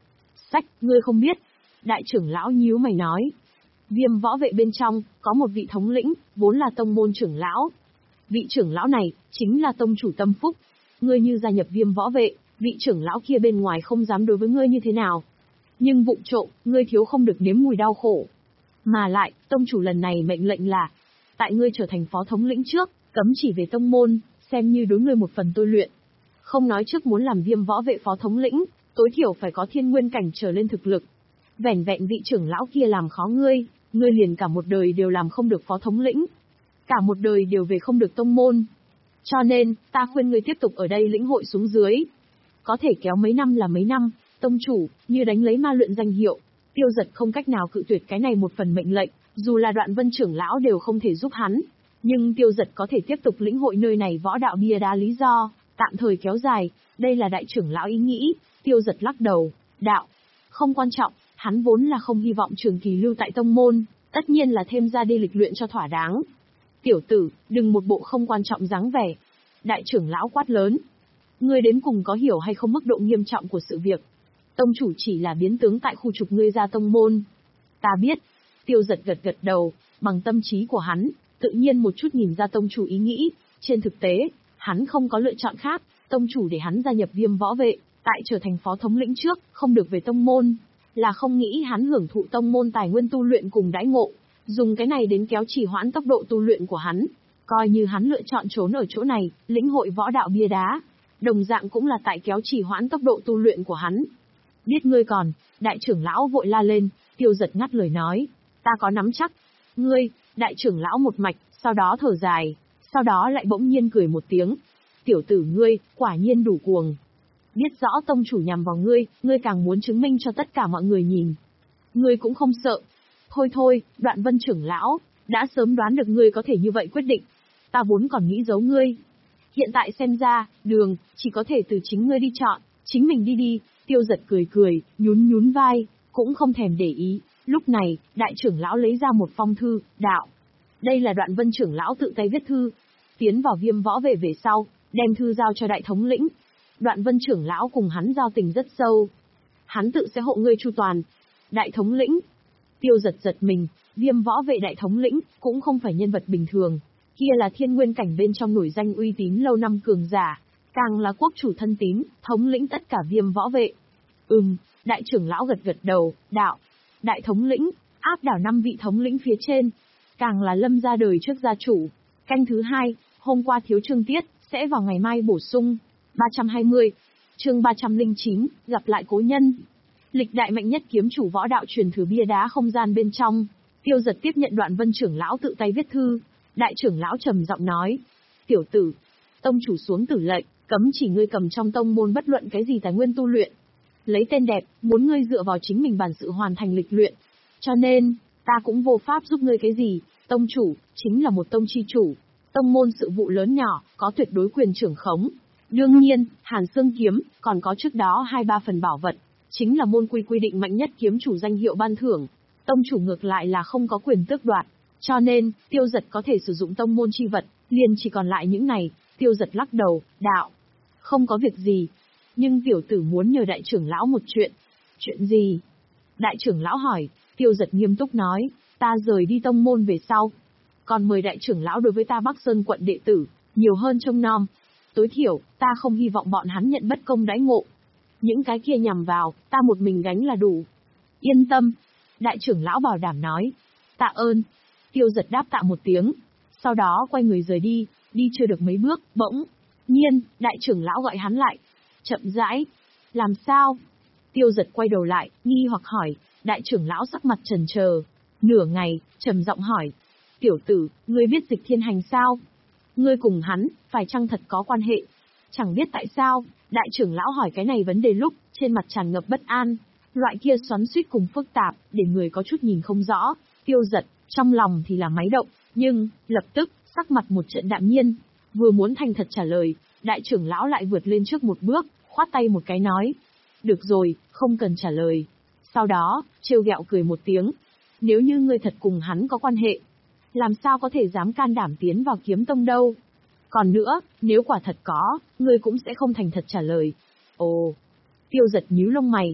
sách, ngươi không biết. Đại trưởng lão nhíu mày nói. Viêm võ vệ bên trong, có một vị thống lĩnh, vốn là tông môn trưởng lão. Vị trưởng lão này, chính là tông chủ Tâm Phúc. Ngươi như gia nhập viêm võ vệ, vị trưởng lão kia bên ngoài không dám đối với ngươi như thế nào. Nhưng vụng trộm, ngươi thiếu không được nếm mùi đau khổ. Mà lại, tông chủ lần này mệnh lệnh là, tại ngươi trở thành phó thống lĩnh trước, cấm chỉ về tông môn, xem như đối ngươi một phần tôi luyện. Không nói trước muốn làm viêm võ vệ phó thống lĩnh, tối thiểu phải có thiên nguyên cảnh trở lên thực lực. Vẻn vẹn vị trưởng lão kia làm khó ngươi, ngươi liền cả một đời đều làm không được phó thống lĩnh. Cả một đời đều về không được tông môn. Cho nên, ta khuyên ngươi tiếp tục ở đây lĩnh hội xuống dưới. Có thể kéo mấy năm là mấy năm, tông chủ, như đánh lấy ma luyện danh hiệu. Tiêu Giật không cách nào cự tuyệt cái này một phần mệnh lệnh, dù là Đoạn Vân trưởng lão đều không thể giúp hắn. Nhưng Tiêu Giật có thể tiếp tục lĩnh hội nơi này võ đạo bia đá lý do, tạm thời kéo dài, đây là đại trưởng lão ý nghĩ. Tiêu Giật lắc đầu, đạo, không quan trọng, hắn vốn là không hy vọng trường kỳ lưu tại tông môn, tất nhiên là thêm ra đi lịch luyện cho thỏa đáng. Tiểu tử, đừng một bộ không quan trọng dáng vẻ. Đại trưởng lão quát lớn. Ngươi đến cùng có hiểu hay không mức độ nghiêm trọng của sự việc? Tông chủ chỉ là biến tướng tại khu trục ngươi ra tông môn. Ta biết. Tiêu Giật gật gật đầu, bằng tâm trí của hắn, tự nhiên một chút nhìn ra tông chủ ý nghĩ. Trên thực tế, hắn không có lựa chọn khác, tông chủ để hắn gia nhập viêm võ vệ, tại trở thành phó thống lĩnh trước, không được về tông môn. Là không nghĩ hắn hưởng thụ tông môn tài nguyên tu luyện cùng đãi ngộ, dùng cái này đến kéo trì hoãn tốc độ tu luyện của hắn. Coi như hắn lựa chọn trốn ở chỗ này, lĩnh hội võ đạo bia đá, đồng dạng cũng là tại kéo trì hoãn tốc độ tu luyện của hắn. Biết ngươi còn, đại trưởng lão vội la lên. Tiêu Giật ngắt lời nói, ta có nắm chắc. Ngươi, đại trưởng lão một mạch, sau đó thở dài, sau đó lại bỗng nhiên cười một tiếng. Tiểu tử ngươi, quả nhiên đủ cuồng. Biết rõ tông chủ nhằm vào ngươi, ngươi càng muốn chứng minh cho tất cả mọi người nhìn. Ngươi cũng không sợ. Thôi thôi, Đoạn Vân trưởng lão, đã sớm đoán được ngươi có thể như vậy quyết định. Ta vốn còn nghĩ giấu ngươi. Hiện tại xem ra, đường, chỉ có thể từ chính ngươi đi chọn, chính mình đi đi. Tiêu Giật cười cười, nhún nhún vai, cũng không thèm để ý. Lúc này, đại trưởng lão lấy ra một phong thư, đạo. Đây là Đoạn Vân trưởng lão tự tay viết thư. Tiến vào viêm võ về về sau, đem thư giao cho đại thống lĩnh. Đoạn Vân trưởng lão cùng hắn giao tình rất sâu. Hắn tự sẽ hộ ngươi chu toàn. Đại thống lĩnh. Tiêu Giật giật mình, viêm võ vệ đại thống lĩnh, cũng không phải nhân vật bình thường. Kia là thiên nguyên cảnh bên trong nổi danh uy tín lâu năm cường giả. Càng là quốc chủ thân tín, thống lĩnh tất cả viêm võ vệ. Ừm, đại trưởng lão gật gật đầu, đạo. Đại thống lĩnh, áp đảo năm vị thống lĩnh phía trên. Càng là lâm ra đời trước gia chủ. Canh thứ hai, hôm qua thiếu chương tiết, sẽ vào ngày mai bổ sung. ba trăm hai mươi, chương ba trăm lẻ chín, gặp lại cố nhân. Lịch đại mạnh nhất kiếm chủ võ đạo truyền thừa bia đá không gian bên trong. Tiêu Giật tiếp nhận Đoạn Vân trưởng lão tự tay viết thư. Đại trưởng lão trầm giọng nói. Tiểu tử, tông chủ xuống tử lệnh, cấm chỉ ngươi cầm trong tông môn bất luận cái gì tài nguyên tu luyện. Lấy tên đẹp, muốn ngươi dựa vào chính mình bản sự hoàn thành lịch luyện. Cho nên, ta cũng vô pháp giúp ngươi cái gì. Tông chủ, chính là một tông chi chủ. Tông môn sự vụ lớn nhỏ, có tuyệt đối quyền trưởng khống. Đương nhiên, Hàn Xương kiếm, còn có trước đó hai ba phần bảo vật, chính là môn quy quy định mạnh nhất kiếm chủ danh hiệu ban thưởng. Tông chủ ngược lại là không có quyền tước đoạt. Cho nên, Tiêu Giật có thể sử dụng tông môn chi vật, liền chỉ còn lại những này. Tiêu Giật lắc đầu, đạo. Không có việc gì. Nhưng tiểu tử muốn nhờ đại trưởng lão một chuyện. Chuyện gì? Đại trưởng lão hỏi. Tiêu Giật nghiêm túc nói, ta rời đi tông môn về sau. Còn mời đại trưởng lão đối với ta Bắc Sơn quận đệ tử, nhiều hơn trông nom. Tối thiểu, ta không hy vọng bọn hắn nhận bất công đãi ngộ. Những cái kia nhằm vào, ta một mình gánh là đủ. Yên tâm. Đại trưởng lão bảo đảm nói. Tạ ơn. Tiêu Giật đáp tạ một tiếng. Sau đó quay người rời đi, đi chưa được mấy bước, bỗng nhiên, đại trưởng lão gọi hắn lại. Chậm rãi. Làm sao? Tiêu Giật quay đầu lại, nghi hoặc hỏi. Đại trưởng lão sắc mặt chần chờ. Nửa ngày, trầm giọng hỏi. Tiểu tử, ngươi biết Dịch Thiên Hành sao? Ngươi cùng hắn, phải chăng thật có quan hệ? Chẳng biết tại sao, đại trưởng lão hỏi cái này vấn đề lúc, trên mặt tràn ngập bất an. Loại kia xoắn xuýt cùng phức tạp, để người có chút nhìn không rõ. Tiêu Giật, trong lòng thì là máy động, nhưng, lập tức, sắc mặt một trận đạm nhiên. Vừa muốn thành thật trả lời, đại trưởng lão lại vượt lên trước một bước, khoát tay một cái nói. Được rồi, không cần trả lời. Sau đó, trêu ghẹo cười một tiếng. Nếu như ngươi thật cùng hắn có quan hệ, làm sao có thể dám can đảm tiến vào kiếm tông đâu? Còn nữa, nếu quả thật có, ngươi cũng sẽ không thành thật trả lời. Ồ, Tiêu Giật nhíu lông mày.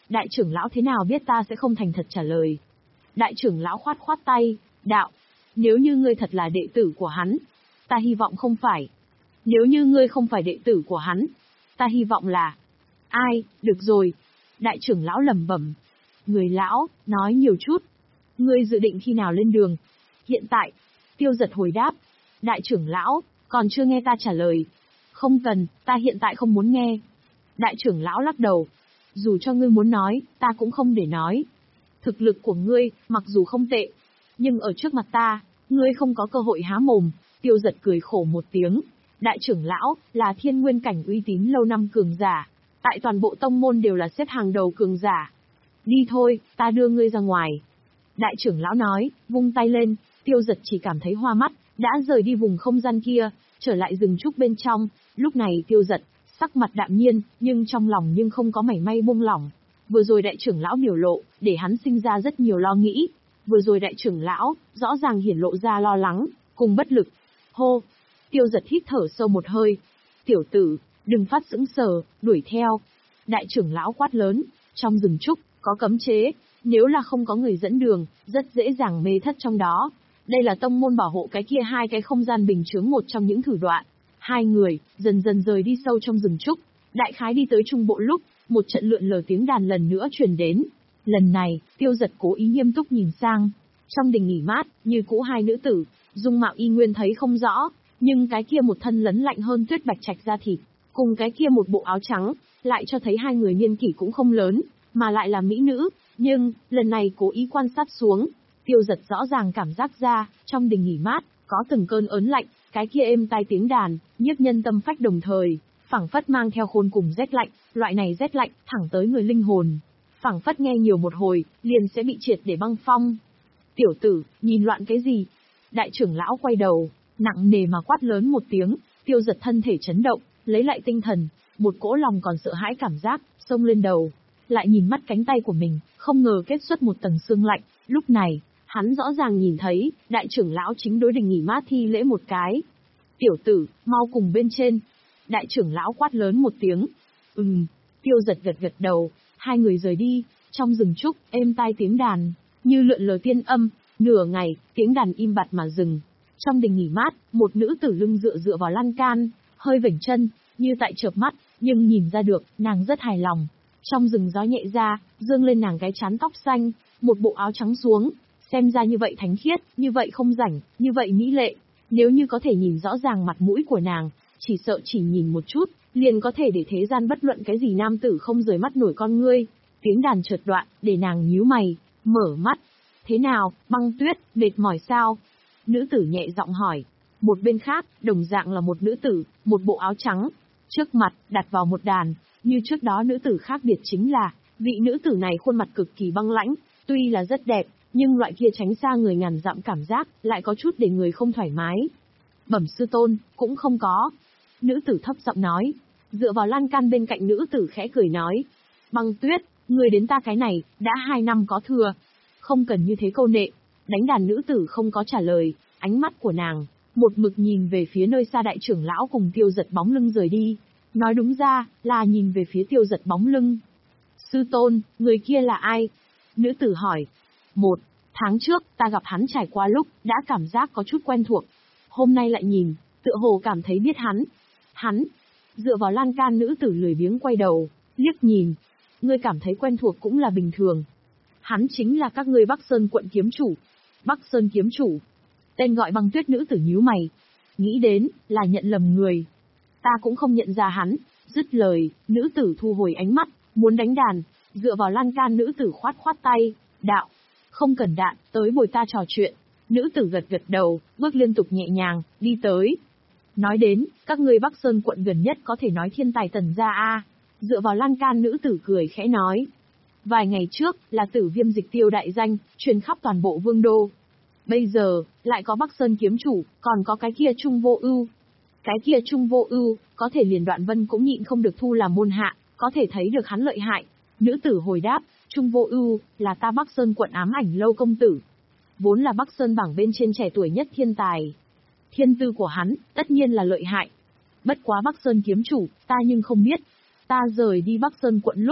Đại trưởng lão thế nào biết ta sẽ không thành thật trả lời. Đại trưởng lão khoát khoát tay, đạo, nếu như ngươi thật là đệ tử của hắn, ta hy vọng không phải. Nếu như ngươi không phải đệ tử của hắn, ta hy vọng là... Ai, được rồi. Đại trưởng lão lẩm bẩm. Người lão, nói nhiều chút. Ngươi dự định khi nào lên đường? Hiện tại. Tiêu Giật hồi đáp. Đại trưởng lão, còn chưa nghe ta trả lời. Không cần, ta hiện tại không muốn nghe. Đại trưởng lão lắc đầu. Dù cho ngươi muốn nói, ta cũng không để nói. Thực lực của ngươi, mặc dù không tệ, nhưng ở trước mặt ta, ngươi không có cơ hội há mồm. Tiêu Giật cười khổ một tiếng. Đại trưởng lão, là thiên nguyên cảnh uy tín lâu năm cường giả. Tại toàn bộ tông môn đều là xếp hàng đầu cường giả. Đi thôi, ta đưa ngươi ra ngoài. Đại trưởng lão nói, vung tay lên, Tiêu Giật chỉ cảm thấy hoa mắt, đã rời đi vùng không gian kia, trở lại rừng trúc bên trong. Lúc này Tiêu Giật, sắc mặt đạm nhiên, nhưng trong lòng nhưng không có mảy may buông lỏng. Vừa rồi đại trưởng lão biểu lộ, để hắn sinh ra rất nhiều lo nghĩ. Vừa rồi đại trưởng lão, rõ ràng hiển lộ ra lo lắng, cùng bất lực. Hô! Tiêu Giật hít thở sâu một hơi. Tiểu tử, đừng phát sững sờ, đuổi theo. Đại trưởng lão quát lớn, trong rừng trúc, có cấm chế, nếu là không có người dẫn đường, rất dễ dàng mê thất trong đó. Đây là tông môn bảo hộ cái kia hai cái không gian bình chướng một trong những thủ đoạn. Hai người, dần dần rời đi sâu trong rừng trúc, đại khái đi tới trung bộ lúc, một trận lượn lờ tiếng đàn lần nữa truyền đến. Lần này, Tiêu Giật cố ý nghiêm túc nhìn sang. Trong đình nghỉ mát, như cũ hai nữ tử, dung mạo y nguyên thấy không rõ, nhưng cái kia một thân lấn lạnh hơn tuyết bạch trạch da thịt, cùng cái kia một bộ áo trắng, lại cho thấy hai người niên kỷ cũng không lớn, mà lại là mỹ nữ, nhưng, lần này cố ý quan sát xuống, Tiêu Giật rõ ràng cảm giác ra, trong đình nghỉ mát, có từng cơn ớn lạnh, cái kia êm tai tiếng đàn, nhiếp nhân tâm phách đồng thời, phảng phất mang theo khôn cùng rét lạnh, loại này rét lạnh, thẳng tới người linh hồn. Phảng phất nghe nhiều một hồi, liền sẽ bị triệt để băng phong. Tiểu tử, nhìn loạn cái gì? Đại trưởng lão quay đầu, nặng nề mà quát lớn một tiếng, Tiêu Giật thân thể chấn động, lấy lại tinh thần, một cỗ lòng còn sợ hãi cảm giác, xông lên đầu. Lại nhìn mắt cánh tay của mình, không ngờ kết xuất một tầng sương lạnh, lúc này, hắn rõ ràng nhìn thấy, đại trưởng lão chính đối đình nghỉ mát thi lễ một cái. Tiểu tử, mau cùng bên trên. Đại trưởng lão quát lớn một tiếng. Ừm, Tiêu Giật gật gật đầu, hai người rời đi, trong rừng trúc, êm tai tiếng đàn, như lượn lờ tiên âm, nửa ngày, tiếng đàn im bặt mà dừng. Trong đình nghỉ mát, một nữ tử lưng dựa dựa vào lan can, hơi vểnh chân, như tại chợp mắt, nhưng nhìn ra được, nàng rất hài lòng. Trong rừng gió nhẹ ra, dương lên nàng cái trán tóc xanh, một bộ áo trắng xuống, xem ra như vậy thánh khiết, như vậy không rảnh, như vậy mỹ lệ. Nếu như có thể nhìn rõ ràng mặt mũi của nàng, chỉ sợ chỉ nhìn một chút, liền có thể để thế gian bất luận cái gì nam tử không rời mắt nổi con ngươi. Tiếng đàn chợt đoạn, để nàng nhíu mày, mở mắt. Thế nào, Băng Tuyết, mệt mỏi sao? Nữ tử nhẹ giọng hỏi. Một bên khác, đồng dạng là một nữ tử, một bộ áo trắng. Trước mặt, đặt vào một đàn, như trước đó nữ tử khác biệt chính là, vị nữ tử này khuôn mặt cực kỳ băng lãnh, tuy là rất đẹp, nhưng loại kia tránh xa người ngàn dặm cảm giác, lại có chút để người không thoải mái. Bẩm sư tôn, cũng không có. Nữ tử thấp giọng nói, dựa vào lan can bên cạnh nữ tử khẽ cười nói. Băng Tuyết, người đến ta cái này, đã hai năm có thừa. Không cần như thế câu nệ. Đánh đàn nữ tử không có trả lời, ánh mắt của nàng, một mực nhìn về phía nơi xa đại trưởng lão cùng Tiêu Giật bóng lưng rời đi. Nói đúng ra, là nhìn về phía Tiêu Giật bóng lưng. Sư tôn, người kia là ai? Nữ tử hỏi. Một tháng trước, ta gặp hắn trải qua lúc, đã cảm giác có chút quen thuộc. Hôm nay lại nhìn, tựa hồ cảm thấy biết hắn. Hắn, dựa vào lan can nữ tử lười biếng quay đầu, liếc nhìn. Ngươi cảm thấy quen thuộc cũng là bình thường. Hắn chính là các ngươi Bắc Sơn quận kiếm chủ. Bắc Sơn kiếm chủ. Tên gọi Băng Tuyết nữ tử nhíu mày. Nghĩ đến, là nhận lầm người. Ta cũng không nhận ra hắn. Dứt lời, nữ tử thu hồi ánh mắt, muốn đánh đàn, dựa vào lan can nữ tử khoát khoát tay. Đạo, không cần đạn, tới bồi ta trò chuyện. Nữ tử gật gật đầu, bước liên tục nhẹ nhàng, đi tới. Nói đến, các ngươi Bắc Sơn quận gần nhất có thể nói thiên tài Tần gia a. Dựa vào lan can nữ tử cười khẽ nói. Vài ngày trước, là Tử Viêm dịch tiêu đại danh, truyền khắp toàn bộ vương đô. Bây giờ, lại có Bắc Sơn kiếm chủ, còn có cái kia Trung Vô Ưu. Cái kia Trung Vô Ưu, có thể liền Đoạn Vân cũng nhịn không được thu làm môn hạ, có thể thấy được hắn lợi hại. Nữ tử hồi đáp, Trung Vô Ưu, là ta Bắc Sơn quận ám ảnh lâu công tử. Vốn là Bắc Sơn bảng bên trên trẻ tuổi nhất thiên tài. Thiên tư của hắn, tất nhiên là lợi hại. Bất quá Bắc Sơn kiếm chủ, ta nhưng không biết. Ta rời đi Bắc Sơn quận lúc,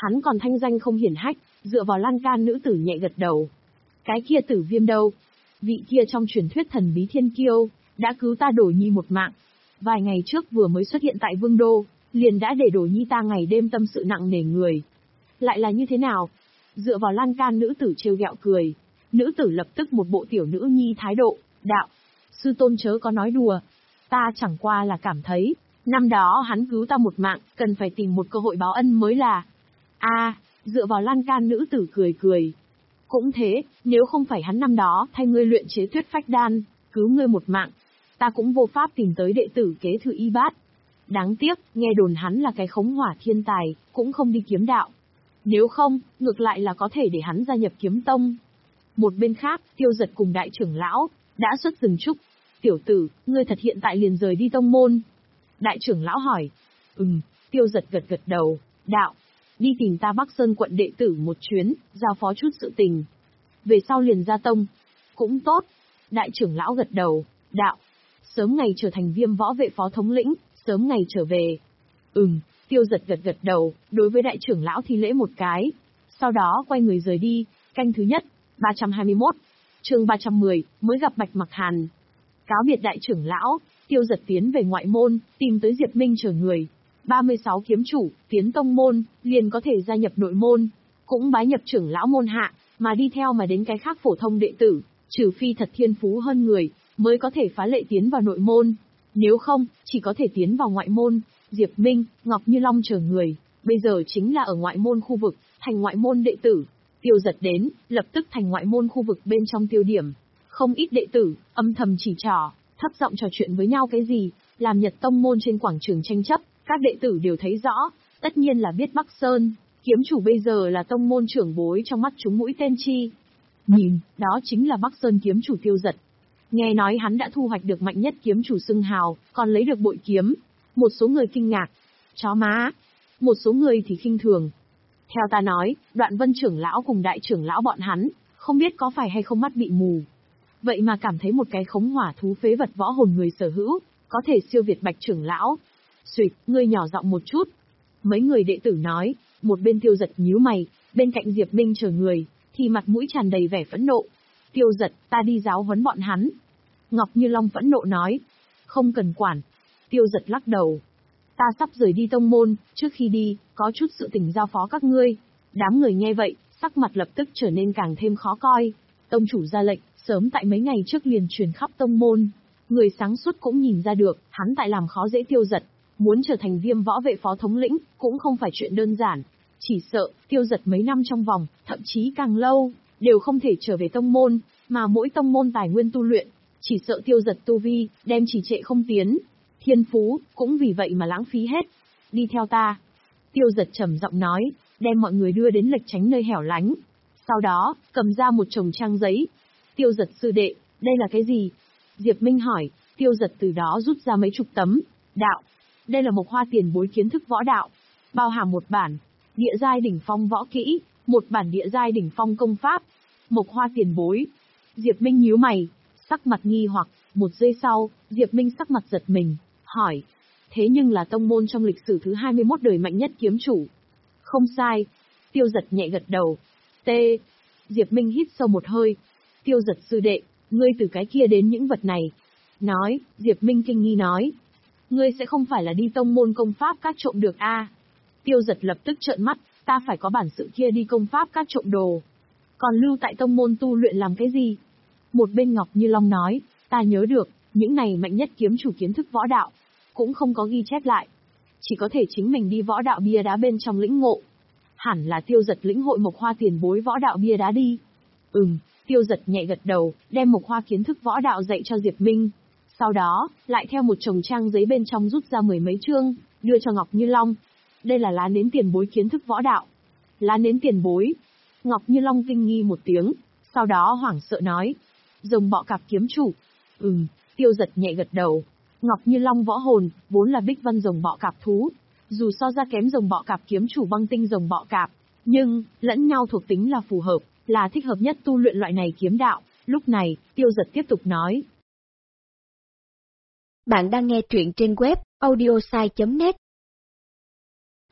Hắn còn thanh danh không hiển hách, dựa vào lan can nữ tử nhẹ gật đầu. Cái kia Tử Viêm đâu? Vị kia trong truyền thuyết thần bí thiên kiêu, đã cứu ta Đồ Nhi một mạng. Vài ngày trước vừa mới xuất hiện tại Vương Đô, liền đã để Đồ Nhi ta ngày đêm tâm sự nặng nề người. Lại là như thế nào? Dựa vào lan can nữ tử trêu ghẹo cười. Nữ tử lập tức một bộ tiểu nữ nhi thái độ, đạo. Sư tôn chớ có nói đùa. Ta chẳng qua là cảm thấy, năm đó hắn cứu ta một mạng, cần phải tìm một cơ hội báo ân mới là. A, à, dựa vào lan can nữ tử cười cười. Cũng thế, nếu không phải hắn năm đó thay ngươi luyện chế Tuyết Phách Đan, cứu ngươi một mạng, ta cũng vô pháp tìm tới đệ tử kế thừa y bát. Đáng tiếc, nghe đồn hắn là cái khống hỏa thiên tài, cũng không đi kiếm đạo. Nếu không, ngược lại là có thể để hắn gia nhập kiếm tông. Một bên khác, Tiêu Giật cùng đại trưởng lão, đã xuất rừng trúc. Tiểu tử, ngươi thật hiện tại liền rời đi tông môn. Đại trưởng lão hỏi. Ừm, Tiêu Giật gật gật đầu, đạo. Đi tìm ta Bắc Sơn quận đệ tử một chuyến, giao phó chút sự tình. Về sau liền ra tông. Cũng tốt. Đại trưởng lão gật đầu, đạo. Sớm ngày trở thành Viêm võ vệ phó thống lĩnh, sớm ngày trở về. Ừm, Tiêu Giật gật gật đầu, đối với đại trưởng lão thi lễ một cái. Sau đó quay người rời đi, canh thứ nhất, ba trăm hai mươi mốt. Chương ba trăm mười, mới gặp Bạch Mặc Hàn. Cáo biệt đại trưởng lão, Tiêu Giật tiến về ngoại môn, tìm tới Diệp Minh chờ người. ba mươi sáu kiếm chủ, tiến tông môn, liền có thể gia nhập nội môn. Cũng bái nhập trưởng lão môn hạ, mà đi theo mà đến cái khác phổ thông đệ tử, trừ phi thật thiên phú hơn người, mới có thể phá lệ tiến vào nội môn. Nếu không, chỉ có thể tiến vào ngoại môn. Diệp Minh, Ngọc Như Long chờ người, bây giờ chính là ở ngoại môn khu vực, thành ngoại môn đệ tử. Tiêu Giật đến, lập tức thành ngoại môn khu vực bên trong tiêu điểm. Không ít đệ tử, âm thầm chỉ trỏ, thấp giọng trò chuyện với nhau cái gì, làm Nhật tông môn trên quảng trường tranh chấp, các đệ tử đều thấy rõ, tất nhiên là biết Bắc Sơn, kiếm chủ bây giờ là tông môn trưởng bối trong mắt chúng mũi tên chi. Nhìn, đó chính là Bắc Sơn kiếm chủ Tiêu Giật. Nghe nói hắn đã thu hoạch được mạnh nhất kiếm chủ xưng hào, còn lấy được bội kiếm. Một số người kinh ngạc, chó má. Một số người thì khinh thường. Theo ta nói, Đoạn Vân trưởng lão cùng đại trưởng lão bọn hắn, không biết có phải hay không mắt bị mù. Vậy mà cảm thấy một cái khống hỏa thú phế vật võ hồn người sở hữu, có thể siêu việt Bạch trưởng lão. Xuyệt, ngươi nhỏ giọng một chút. Mấy người đệ tử nói, một bên Tiêu Giật nhíu mày, bên cạnh Diệp Minh chờ người, thì mặt mũi tràn đầy vẻ phẫn nộ. Tiêu Giật, ta đi giáo huấn bọn hắn. Ngọc Như Long phẫn nộ nói, không cần quản. Tiêu Giật lắc đầu. Ta sắp rời đi tông môn, trước khi đi, có chút sự tình giao phó các ngươi. Đám người nghe vậy, sắc mặt lập tức trở nên càng thêm khó coi. Tông chủ ra lệnh, sớm tại mấy ngày trước liền truyền khắp tông môn. Người sáng suốt cũng nhìn ra được, hắn tại làm khó dễ Tiêu Giật. Muốn trở thành Viêm võ vệ phó thống lĩnh, cũng không phải chuyện đơn giản. Chỉ sợ, Tiêu Giật mấy năm trong vòng, thậm chí càng lâu, đều không thể trở về tông môn, mà mỗi tông môn tài nguyên tu luyện. Chỉ sợ Tiêu Giật tu vi, đem chỉ trệ không tiến. Thiên phú, cũng vì vậy mà lãng phí hết. Đi theo ta. Tiêu Giật trầm giọng nói, đem mọi người đưa đến lệch tránh nơi hẻo lánh. Sau đó, cầm ra một chồng trang giấy. Tiêu Giật sư đệ, đây là cái gì? Diệp Minh hỏi, Tiêu Giật từ đó rút ra mấy chục tấm. Đạo, đây là một hoa tiền bối kiến thức võ đạo. Bao hàm một bản, địa giai đỉnh phong võ kỹ, một bản địa giai đỉnh phong công pháp. Một hoa tiền bối. Diệp Minh nhíu mày, sắc mặt nghi hoặc, một giây sau, Diệp Minh sắc mặt giật mình, hỏi. Thế nhưng là tông môn trong lịch sử thứ hai mươi mốt đời mạnh nhất kiếm chủ. Không sai. Tiêu Giật nhẹ gật đầu. T. Diệp Minh hít sâu một hơi. Tiêu Giật sư đệ, ngươi từ cái kia đến những vật này. Nói, Diệp Minh kinh nghi nói. Ngươi sẽ không phải là đi tông môn công pháp các trộm được a? À? Tiêu Giật lập tức trợn mắt, ta phải có bản sự kia đi công pháp các trộm đồ. Còn lưu tại tông môn tu luyện làm cái gì? Một bên Ngọc Như Long nói, ta nhớ được, những này mạnh nhất kiếm chủ kiến thức võ đạo, cũng không có ghi chép lại. Chỉ có thể chính mình đi võ đạo bia đá bên trong lĩnh ngộ. Hẳn là Tiêu Giật lĩnh hội Mộc Hoa tiền bối võ đạo bia đá đi. Ừm, Tiêu Giật nhẹ gật đầu, đem Mộc Hoa kiến thức võ đạo dạy cho Diệp Minh. Sau đó, lại theo một chồng trang giấy bên trong rút ra mười mấy chương, đưa cho Ngọc Như Long. Đây là lá nến tiền bối kiến thức võ đạo. Lá nến tiền bối. Ngọc Như Long kinh nghi một tiếng, sau đó hoảng sợ nói. Rồng bọ cạp kiếm chủ. Ừm, Tiêu Giật nhẹ gật đầu. Ngọc Như Long võ hồn, vốn là bích vân rồng bọ cạp thú. Dù so ra kém rồng bọ cạp kiếm chủ băng tinh rồng bọ cạp, nhưng, lẫn nhau thuộc tính là phù hợp, là thích hợp nhất tu luyện loại này kiếm đạo. Lúc này, Tiêu Giật tiếp tục nói. Bạn đang nghe truyện trên web audiosai chấm net.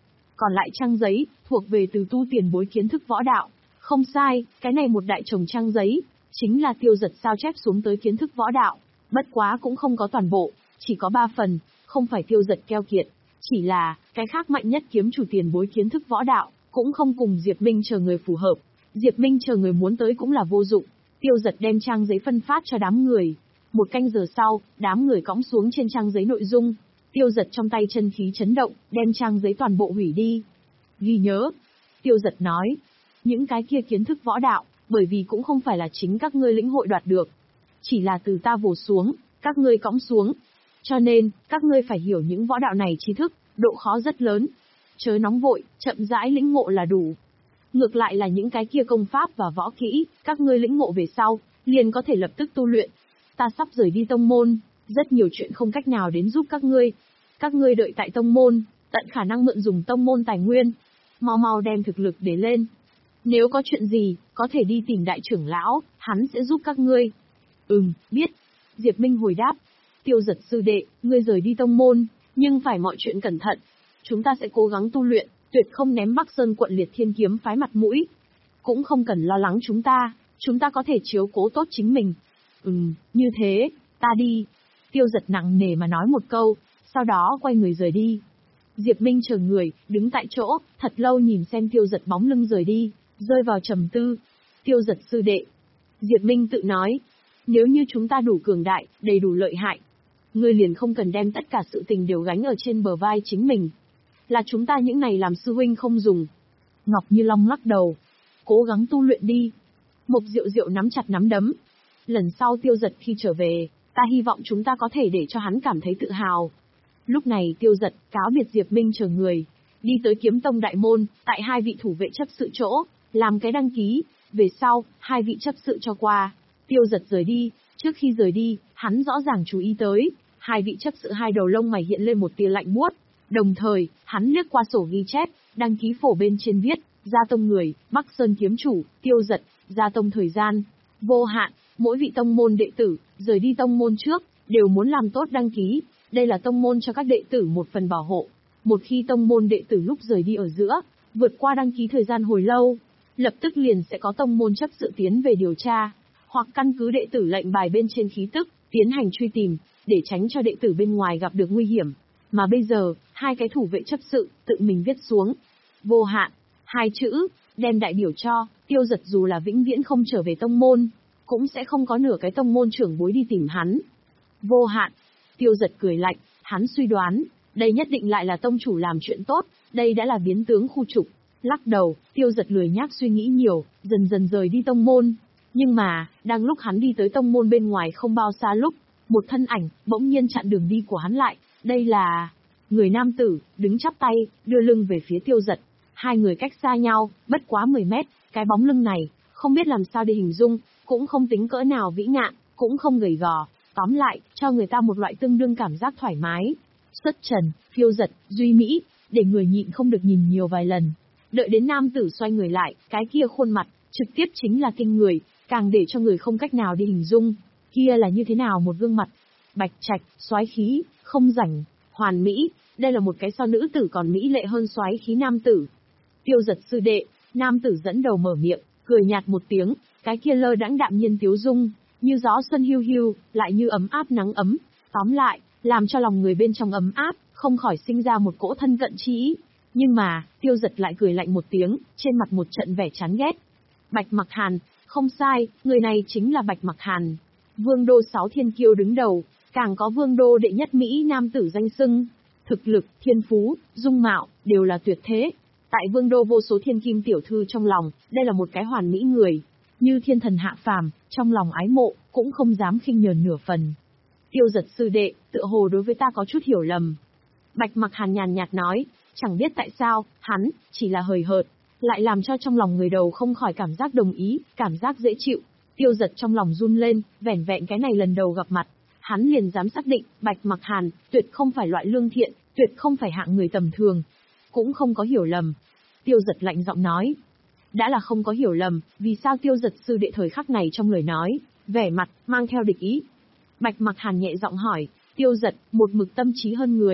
còn lại trang giấy, thuộc về từ tu tiền bối kiến thức võ đạo. Không sai, cái này một đại chồng trang giấy, chính là Tiêu Giật sao chép xuống tới kiến thức võ đạo. Bất quá cũng không có toàn bộ, chỉ có ba phần, không phải Tiêu Giật keo kiệt. Chỉ là, cái khác mạnh nhất kiếm chủ tiền bối kiến thức võ đạo, cũng không cùng Diệp Minh chờ người phù hợp. Diệp Minh chờ người muốn tới cũng là vô dụng. Tiêu Giật đem trang giấy phân phát cho đám người. Một canh giờ sau, đám người cõng xuống trên trang giấy nội dung. Tiêu Giật trong tay chân khí chấn động, đem trang giấy toàn bộ hủy đi. Ghi nhớ. Tiêu Giật nói. Những cái kia kiến thức võ đạo, bởi vì cũng không phải là chính các ngươi lĩnh hội đoạt được. Chỉ là từ ta vồ xuống, các ngươi cõng xuống. Cho nên, các ngươi phải hiểu những võ đạo này tri thức, độ khó rất lớn. Chớ nóng vội, chậm rãi lĩnh ngộ là đủ. Ngược lại là những cái kia công pháp và võ kỹ, các ngươi lĩnh ngộ về sau, liền có thể lập tức tu luyện. Ta sắp rời đi tông môn, rất nhiều chuyện không cách nào đến giúp các ngươi. Các ngươi đợi tại tông môn, tận khả năng mượn dùng tông môn tài nguyên. Mau mau đem thực lực để lên. Nếu có chuyện gì, có thể đi tìm đại trưởng lão, hắn sẽ giúp các ngươi. Ừm, biết. Diệp Minh hồi đáp. Tiêu Giật sư đệ, ngươi rời đi tông môn, nhưng phải mọi chuyện cẩn thận. Chúng ta sẽ cố gắng tu luyện, tuyệt không ném Bắc Sơn quận Liệt Thiên kiếm phái mặt mũi. Cũng không cần lo lắng chúng ta, chúng ta có thể chiếu cố tốt chính mình. Ừm, như thế, ta đi. Tiêu Giật nặng nề mà nói một câu, sau đó quay người rời đi. Diệp Minh chờ người, đứng tại chỗ, thật lâu nhìn xem Tiêu Giật bóng lưng rời đi, rơi vào trầm tư. Tiêu Giật sư đệ. Diệp Minh tự nói, nếu như chúng ta đủ cường đại, đầy đủ lợi hại, ngươi liền không cần đem tất cả sự tình đều gánh ở trên bờ vai chính mình. Là chúng ta những này làm sư huynh không dùng. Ngọc Như Long lắc đầu. Cố gắng tu luyện đi. Mộc Diệu Diệu nắm chặt nắm đấm. Lần sau Tiêu Giật khi trở về, ta hy vọng chúng ta có thể để cho hắn cảm thấy tự hào. Lúc này Tiêu Giật cáo biệt Diệp Minh chờ người, đi tới Kiếm Tông đại môn, tại hai vị thủ vệ chấp sự chỗ, làm cái đăng ký, về sau, hai vị chấp sự cho qua. Tiêu Giật rời đi, trước khi rời đi, hắn rõ ràng chú ý tới, hai vị chấp sự hai đầu lông mày hiện lên một tia lạnh buốt, đồng thời, hắn liếc qua sổ ghi chép, đăng ký phổ bên trên viết, Gia Tông người, Bắc Sơn kiếm chủ, Tiêu Giật, Gia Tông thời gian, vô hạn, mỗi vị tông môn đệ tử, rời đi tông môn trước, đều muốn làm tốt đăng ký, đây là tông môn cho các đệ tử một phần bảo hộ. Một khi tông môn đệ tử lúc rời đi ở giữa, vượt qua đăng ký thời gian hồi lâu, lập tức liền sẽ có tông môn chấp sự tiến về điều tra, hoặc căn cứ đệ tử lệnh bài bên trên khí tức, tiến hành truy tìm, để tránh cho đệ tử bên ngoài gặp được nguy hiểm. Mà bây giờ, hai cái thủ vệ chấp sự, tự mình viết xuống. Vô hạn, hai chữ, đem đại biểu cho, Tiêu Giật dù là vĩnh viễn không trở về tông môn, cũng sẽ không có nửa cái tông môn trưởng bối đi tìm hắn. Vô hạn, Tiêu Giật cười lạnh, hắn suy đoán, đây nhất định lại là tông chủ làm chuyện tốt, đây đã là biến tướng khu trục. Lắc đầu, Tiêu Giật lười nhác suy nghĩ nhiều, dần dần rời đi tông môn. Nhưng mà, đang lúc hắn đi tới tông môn bên ngoài không bao xa lúc, một thân ảnh, bỗng nhiên chặn đường đi của hắn lại, đây là... Người nam tử, đứng chắp tay, đưa lưng về phía Tiêu Giật. Hai người cách xa nhau, bất quá mười mét, cái bóng lưng này, không biết làm sao để hình dung, cũng không tính cỡ nào vĩ ngạn, cũng không gầy gò, tóm lại, cho người ta một loại tương đương cảm giác thoải mái. Xuất trần, phiêu giật, duy mỹ, để người nhịn không được nhìn nhiều vài lần. Đợi đến nam tử xoay người lại, cái kia khuôn mặt, trực tiếp chính là kinh người, càng để cho người không cách nào đi hình dung. Kia là như thế nào một gương mặt, bạch trạch, soái khí, không rảnh, hoàn mỹ, đây là một cái so nữ tử còn mỹ lệ hơn soái khí nam tử. Tiêu Giật sư đệ, nam tử dẫn đầu mở miệng, cười nhạt một tiếng, cái kia lơ đãng đạm nhiên tiếu dung, như gió xuân hiu hiu, lại như ấm áp nắng ấm, tóm lại, làm cho lòng người bên trong ấm áp, không khỏi sinh ra một cỗ thân cận chi ý. Nhưng mà, Tiêu Giật lại cười lạnh một tiếng, trên mặt một trận vẻ chán ghét. Bạch Mặc Hàn, không sai, người này chính là Bạch Mặc Hàn. Vương đô sáu thiên kiêu đứng đầu, càng có vương đô đệ nhất Mỹ nam tử danh xưng. Thực lực, thiên phú, dung mạo, đều là tuyệt thế. Tại vương đô vô số thiên kim tiểu thư trong lòng, đây là một cái hoàn mỹ người. Như thiên thần hạ phàm, trong lòng ái mộ, cũng không dám khinh nhờn nửa phần. Tiêu Giật sư đệ, tựa hồ đối với ta có chút hiểu lầm. Bạch Mặc Hàn nhàn nhạt nói, chẳng biết tại sao, hắn, chỉ là hời hợt, lại làm cho trong lòng người đầu không khỏi cảm giác đồng ý, cảm giác dễ chịu. Tiêu Giật trong lòng run lên, vẻn vẹn cái này lần đầu gặp mặt, hắn liền dám xác định, Bạch Mặc Hàn, tuyệt không phải loại lương thiện, tuyệt không phải hạng người tầm thường. Cũng không có hiểu lầm. Tiêu Giật lạnh giọng nói. Đã là không có hiểu lầm, vì sao Tiêu Giật sư đệ thời khắc này trong lời nói, vẻ mặt, mang theo địch ý. Bạch Mặc Hàn nhẹ giọng hỏi, Tiêu Giật, một mực tâm trí hơn người.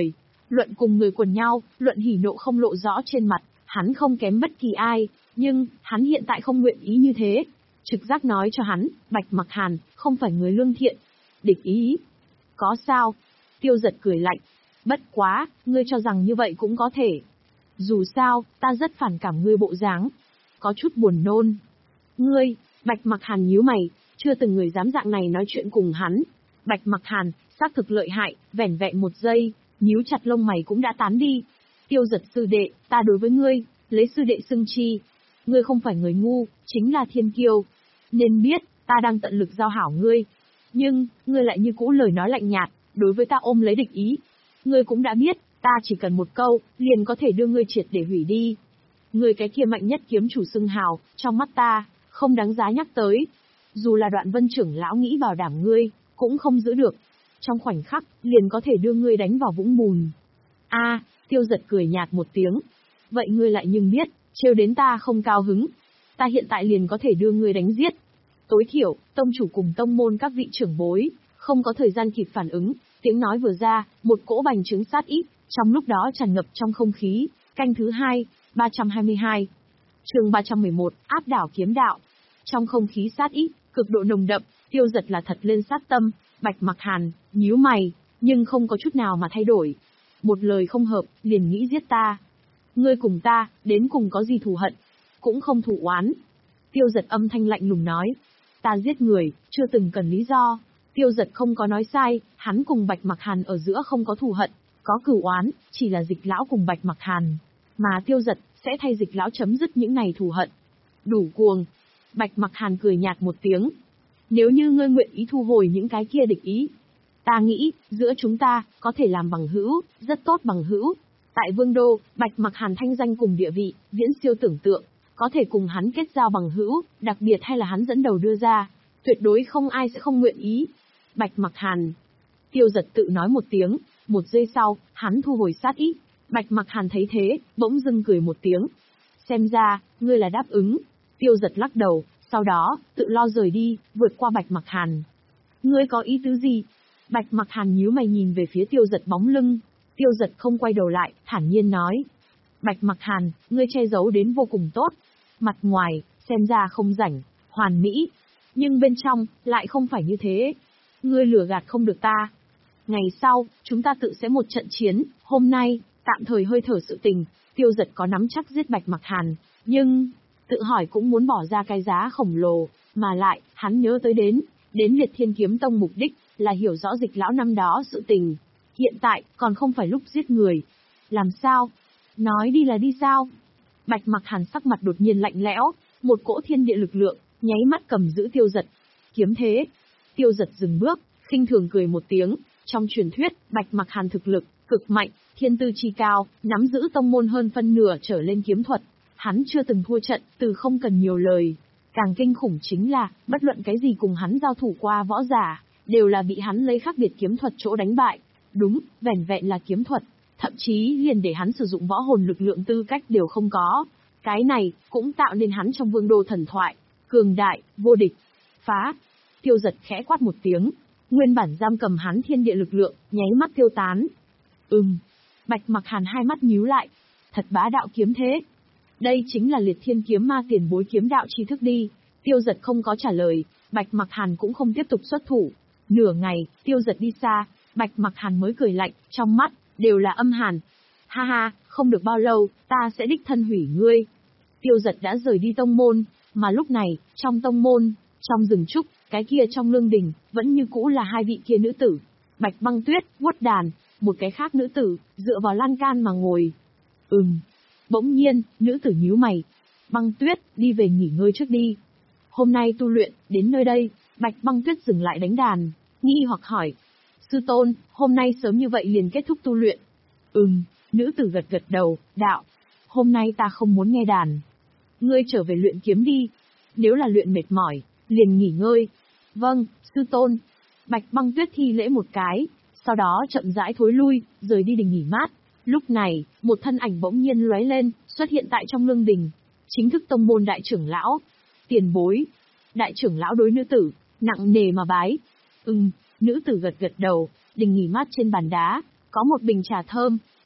Luận cùng người quần nhau, Luận hỉ nộ không lộ rõ trên mặt, hắn không kém bất kỳ ai, nhưng, hắn hiện tại không nguyện ý như thế. Trực giác nói cho hắn, Bạch Mặc Hàn, không phải người lương thiện. Địch ý. Có sao? Tiêu Giật cười lạnh. Bất quá, ngươi cho rằng như vậy cũng có thể. Dù sao, ta rất phản cảm ngươi bộ dáng. Có chút buồn nôn. Ngươi, Bạch Mặc Hàn nhíu mày, chưa từng người dám dạng này nói chuyện cùng hắn. Bạch Mặc Hàn, xác thực lợi hại, vẻn vẹn một giây, nhíu chặt lông mày cũng đã tán đi. Tiêu Giật sư đệ, ta đối với ngươi, lấy sư đệ xưng chi. Ngươi không phải người ngu, chính là thiên kiêu. Nên biết, ta đang tận lực giao hảo ngươi. Nhưng, ngươi lại như cũ lời nói lạnh nhạt, đối với ta ôm lấy địch ý. Ngươi cũng đã biết, ta chỉ cần một câu, liền có thể đưa ngươi triệt để hủy đi. Ngươi cái kia mạnh nhất kiếm chủ xưng hào, trong mắt ta, không đáng giá nhắc tới. Dù là Đoạn Vân trưởng lão nghĩ bảo đảm ngươi, cũng không giữ được. Trong khoảnh khắc, liền có thể đưa ngươi đánh vào vũng bùn. A, Tiêu Giật cười nhạt một tiếng. Vậy ngươi lại nhưng biết, trêu đến ta không cao hứng. Ta hiện tại liền có thể đưa ngươi đánh giết. Tối thiểu, tông chủ cùng tông môn các vị trưởng bối, không có thời gian kịp phản ứng, tiếng nói vừa ra, một cỗ bành trướng sát ý, trong lúc đó tràn ngập trong không khí. Canh thứ hai, ba trăm hai mươi hai. Chương ba trăm mười một, áp đảo kiếm đạo. Trong không khí sát ý, cực độ nồng đậm, Tiêu Giật là thật lên sát tâm. Bạch Mặc Hàn, nhíu mày, nhưng không có chút nào mà thay đổi. Một lời không hợp, liền nghĩ giết ta. Ngươi cùng ta, đến cùng có gì thù hận? Cũng không thù oán. Tiêu Giật âm thanh lạnh lùng nói. Ta giết người, chưa từng cần lý do. Tiêu Giật không có nói sai, hắn cùng Bạch Mặc Hàn ở giữa không có thù hận, có cửu oán, chỉ là Dịch lão cùng Bạch Mặc Hàn. Mà Tiêu Giật, sẽ thay Dịch lão chấm dứt những này thù hận. Đủ cuồng. Bạch Mặc Hàn cười nhạt một tiếng. Nếu như ngươi nguyện ý thu hồi những cái kia địch ý, ta nghĩ, giữa chúng ta, có thể làm bằng hữu, rất tốt bằng hữu. Tại Vương Đô, Bạch Mặc Hàn thanh danh cùng địa vị, viễn siêu tưởng tượng, có thể cùng hắn kết giao bằng hữu, đặc biệt hay là hắn dẫn đầu đưa ra, tuyệt đối không ai sẽ không nguyện ý. Bạch Mặc Hàn. Tiêu Giật tự nói một tiếng, một giây sau, hắn thu hồi sát ý. Bạch Mặc Hàn thấy thế, bỗng dưng cười một tiếng. Xem ra, ngươi là đáp ứng. Tiêu Giật lắc đầu, sau đó, tự lo rời đi, vượt qua Bạch Mặc Hàn. Ngươi có ý tứ gì? Bạch Mặc Hàn nhíu mày nhìn về phía Tiêu Giật bóng lưng. Tiêu Giật không quay đầu lại, thản nhiên nói. Bạch Mặc Hàn, ngươi che giấu đến vô cùng tốt. Mặt ngoài, xem ra không rảnh, hoàn mỹ. Nhưng bên trong, lại không phải như thế. Ngươi lừa gạt không được ta. Ngày sau, chúng ta tự sẽ một trận chiến, hôm nay, tạm thời hơi thở sự tình, Tiêu Giật có nắm chắc giết Bạch Mặc Hàn, nhưng, tự hỏi cũng muốn bỏ ra cái giá khổng lồ, mà lại, hắn nhớ tới đến, đến Liệt Thiên Kiếm Tông mục đích, là hiểu rõ Dịch lão năm đó sự tình. Hiện tại, còn không phải lúc giết người. Làm sao? Nói đi là đi sao? Bạch Mặc Hàn sắc mặt đột nhiên lạnh lẽo, một cỗ thiên địa lực lượng, nháy mắt cầm giữ Tiêu Giật. Kiếm thế. Tiêu Giật dừng bước, khinh thường cười một tiếng, trong truyền thuyết, Bạch Mặc Hàn thực lực, cực mạnh, thiên tư chi cao, nắm giữ tông môn hơn phân nửa trở lên kiếm thuật. Hắn chưa từng thua trận, từ không cần nhiều lời. Càng kinh khủng chính là, bất luận cái gì cùng hắn giao thủ qua võ giả, đều là bị hắn lấy khác biệt kiếm thuật chỗ đánh bại. Đúng, vẻn vẹn là kiếm thuật, thậm chí liền để hắn sử dụng võ hồn lực lượng tư cách đều không có. Cái này, cũng tạo nên hắn trong Vương Đô thần thoại, cường đại, vô địch. Phá. Tiêu Giật khẽ quát một tiếng, nguyên bản giam cầm hắn thiên địa lực lượng, nháy mắt tiêu tán. Ừm. Bạch Mặc Hàn hai mắt nhíu lại. Thật bá đạo kiếm thế. Đây chính là Liệt Thiên Kiếm Ma tiền bối kiếm đạo tri thức đi. Tiêu Giật không có trả lời, Bạch Mặc Hàn cũng không tiếp tục xuất thủ. Nửa ngày, Tiêu Giật đi xa, Bạch Mặc Hàn mới cười lạnh, trong mắt, đều là âm hàn. Ha ha, không được bao lâu, ta sẽ đích thân hủy ngươi. Tiêu Giật đã rời đi tông môn, mà lúc này, trong tông môn, trong rừng trúc, cái kia trong lương đình, vẫn như cũ là hai vị kia nữ tử. Bạch Băng Tuyết, vuốt đàn, một cái khác nữ tử, dựa vào lan can mà ngồi. Ừm. Bỗng nhiên, nữ tử nhíu mày. Băng Tuyết, đi về nghỉ ngơi trước đi. Hôm nay tu luyện, đến nơi đây, Bạch Băng Tuyết dừng lại đánh đàn, nghi hoặc hỏi. Sư tôn, hôm nay sớm như vậy liền kết thúc tu luyện. Ừm, nữ tử gật gật đầu, đạo. Hôm nay ta không muốn nghe đàn. Ngươi trở về luyện kiếm đi. Nếu là luyện mệt mỏi, liền nghỉ ngơi. Vâng, sư tôn. Bạch Băng Tuyết thi lễ một cái, sau đó chậm rãi thối lui, rời đi đình nghỉ mát. Lúc này, một thân ảnh bỗng nhiên lóe lên, xuất hiện tại trong lương đình. Chính thức tông môn đại trưởng lão. Tiền bối. Đại trưởng lão đối nữ tử, nặng nề mà bái. Ừm, nữ tử gật gật đầu, đình nghỉ mát trên bàn đá, có một bình trà thơm,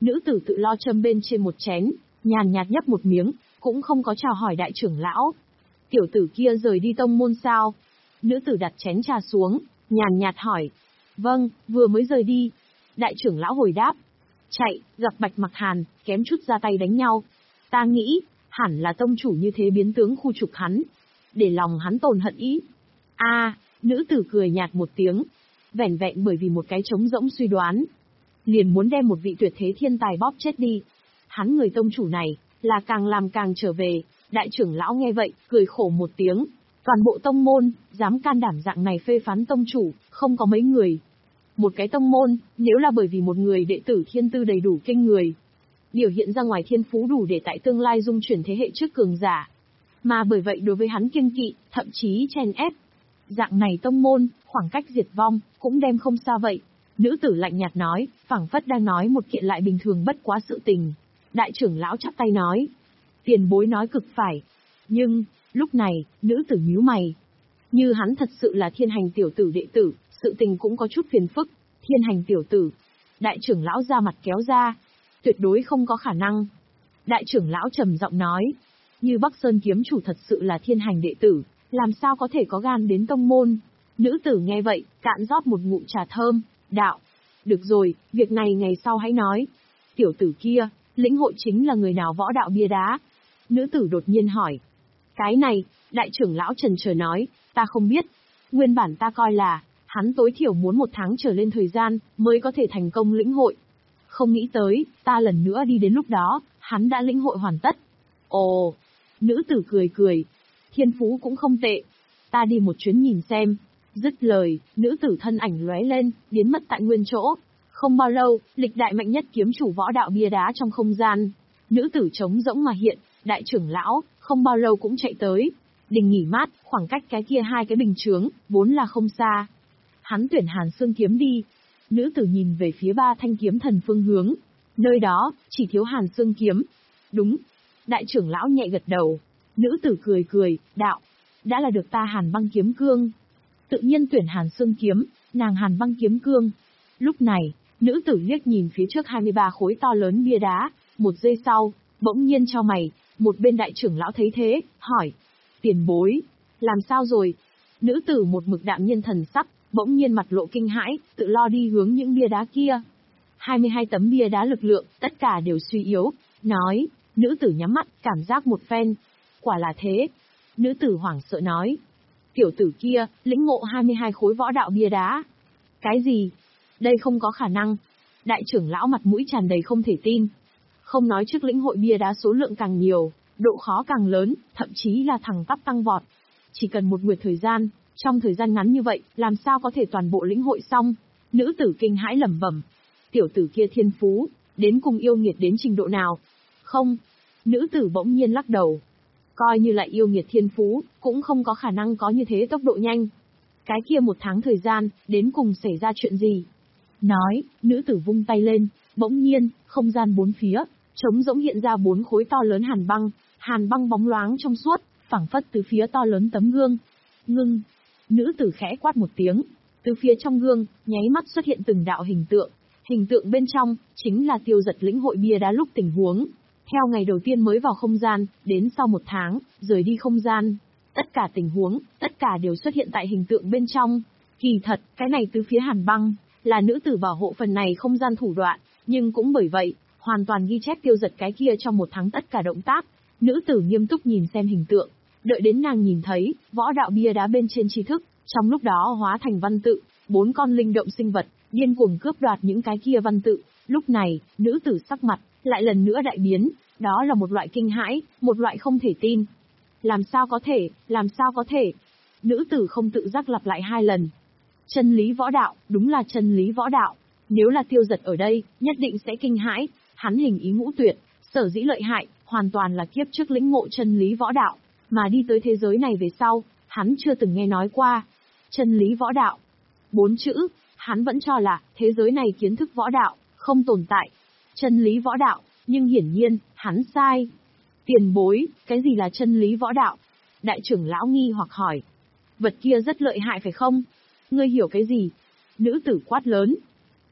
Nữ tử tự lo châm bên trên một chén, nhàn nhạt nhấp một miếng, cũng không có chào hỏi đại trưởng lão. Tiểu tử kia rời đi tông môn sao? Nữ tử đặt chén trà xuống, nhàn nhạt hỏi. Vâng, vừa mới rời đi. Đại trưởng lão hồi đáp. Chạy, gặp Bạch Mặc Hàn, kém chút ra tay đánh nhau. Ta nghĩ, hẳn là tông chủ như thế biến tướng khu trục hắn, để lòng hắn tồn hận ý. A, à, nữ tử cười nhạt một tiếng, vẻn vẹn bởi vì một cái trống rỗng suy đoán, liền muốn đem một vị tuyệt thế thiên tài bóp chết đi. Hắn người tông chủ này, là càng làm càng trở về. Đại trưởng lão nghe vậy, cười khổ một tiếng. Toàn bộ tông môn, dám can đảm dạng này phê phán tông chủ, không có mấy người. Một cái tông môn, nếu là bởi vì một người đệ tử thiên tư đầy đủ kinh người, biểu hiện ra ngoài thiên phú đủ để tại tương lai dung chuyển thế hệ trước cường giả, mà bởi vậy đối với hắn kiêng kỵ, thậm chí chèn ép, dạng này tông môn, khoảng cách diệt vong, cũng đem không xa vậy. Nữ tử lạnh nhạt nói, phảng phất đang nói một kiện lại bình thường bất quá sự tình. Đại trưởng lão chắp tay nói, tiền bối nói cực phải. Nhưng, lúc này, nữ tử nhíu mày. Như hắn thật sự là thiên hành tiểu tử đệ tử, sự tình cũng có chút phiền phức. Thiên hành tiểu tử. Đại trưởng lão ra mặt kéo ra. Tuyệt đối không có khả năng. Đại trưởng lão trầm giọng nói, như Bắc Sơn kiếm chủ thật sự là thiên hành đệ tử, làm sao có thể có gan đến tông môn. Nữ tử nghe vậy, cạn rót một ngụm trà thơm, đạo. Được rồi, việc này ngày sau hãy nói. Tiểu tử kia, lĩnh hội chính là người nào võ đạo bia đá? Nữ tử đột nhiên hỏi. Cái này, đại trưởng lão trần chờ nói, ta không biết. Nguyên bản ta coi là, hắn tối thiểu muốn một tháng trở lên thời gian, mới có thể thành công lĩnh hội. Không nghĩ tới, ta lần nữa đi đến lúc đó, hắn đã lĩnh hội hoàn tất. Ồ, nữ tử cười cười. Thiên phú cũng không tệ. Ta đi một chuyến nhìn xem. Dứt lời, nữ tử thân ảnh lóe lên, biến mất tại nguyên chỗ. Không bao lâu, lịch đại mạnh nhất kiếm chủ võ đạo bia đá trong không gian. Nữ tử trống rỗng mà hiện, đại trưởng lão, không bao lâu cũng chạy tới. Đình nghỉ mát, khoảng cách cái kia hai cái bình chướng, vốn là không xa. Hắn tuyển Hàn Xương kiếm đi. Nữ tử nhìn về phía ba thanh kiếm thần phương hướng. Nơi đó, chỉ thiếu Hàn Xương kiếm. Đúng. Đại trưởng lão nhẹ gật đầu. Nữ tử cười cười, đạo. Đã là được ta Hàn Băng kiếm cương. Tự nhiên tuyển Hàn Xương kiếm, nàng Hàn Băng kiếm cương. Lúc này, nữ tử liếc nhìn phía trước hai mươi ba khối to lớn bia đá. Một giây sau, bỗng nhiên cho mày. Một bên đại trưởng lão thấy thế, hỏi. Tiền bối, làm sao rồi? Nữ tử một mực đạm nhiên thần sắc, bỗng nhiên mặt lộ kinh hãi, tự lo đi hướng những bia đá kia. hai mươi hai tấm bia đá lực lượng, tất cả đều suy yếu, nói, nữ tử nhắm mắt, cảm giác một phen. Quả là thế. Nữ tử hoảng sợ nói. Tiểu tử kia, lĩnh ngộ hai mươi hai khối võ đạo bia đá. Cái gì? Đây không có khả năng. Đại trưởng lão mặt mũi tràn đầy không thể tin. Không nói trước lĩnh hội bia đá số lượng càng nhiều, độ khó càng lớn, thậm chí là thẳng tắp tăng vọt. Chỉ cần một nguyệt thời gian, trong thời gian ngắn như vậy, làm sao có thể toàn bộ lĩnh hội xong? Nữ tử kinh hãi lẩm bẩm. Tiểu tử kia thiên phú, đến cùng yêu nghiệt đến trình độ nào? Không. Nữ tử bỗng nhiên lắc đầu. Coi như lại yêu nghiệt thiên phú, cũng không có khả năng có như thế tốc độ nhanh. Cái kia một tháng thời gian, đến cùng xảy ra chuyện gì? Nói, nữ tử vung tay lên, bỗng nhiên, không gian bốn phía, trống rỗng hiện ra bốn khối to lớn hàn băng, hàn băng bóng loáng trong suốt, phảng phất từ phía to lớn tấm gương. Ngưng. Nữ tử khẽ quát một tiếng, từ phía trong gương, nháy mắt xuất hiện từng đạo hình tượng. Hình tượng bên trong, chính là tiêu giật lĩnh hội bia đá lúc tình huống. Theo ngày đầu tiên mới vào không gian, đến sau một tháng, rời đi không gian. Tất cả tình huống, tất cả đều xuất hiện tại hình tượng bên trong. Kỳ thật, cái này từ phía hàn băng, là nữ tử bảo hộ phần này không gian thủ đoạn, nhưng cũng bởi vậy, hoàn toàn ghi chép tiêu giật cái kia trong một tháng tất cả động tác. Nữ tử nghiêm túc nhìn xem hình tượng, đợi đến nàng nhìn thấy, võ đạo bia đá bên trên tri thức, trong lúc đó hóa thành văn tự, bốn con linh động sinh vật, điên cuồng cướp đoạt những cái kia văn tự. Lúc này, nữ tử sắc mặt, lại lần nữa đại biến, đó là một loại kinh hãi, một loại không thể tin. Làm sao có thể, làm sao có thể? Nữ tử không tự giác lặp lại hai lần. Chân lý võ đạo, đúng là chân lý võ đạo. Nếu là tiêu giật ở đây, nhất định sẽ kinh hãi. Hắn hình ý ngũ tuyệt, sở dĩ lợi hại, hoàn toàn là kiếp trước lĩnh ngộ chân lý võ đạo, mà đi tới thế giới này về sau, hắn chưa từng nghe nói qua. Chân lý võ đạo. Bốn chữ, hắn vẫn cho là, thế giới này kiến thức võ đạo, không tồn tại. Chân lý võ đạo, nhưng hiển nhiên, hắn sai. Tiền bối, cái gì là chân lý võ đạo? Đại trưởng lão nghi hoặc hỏi. Vật kia rất lợi hại phải không? Ngươi hiểu cái gì? Nữ tử quát lớn.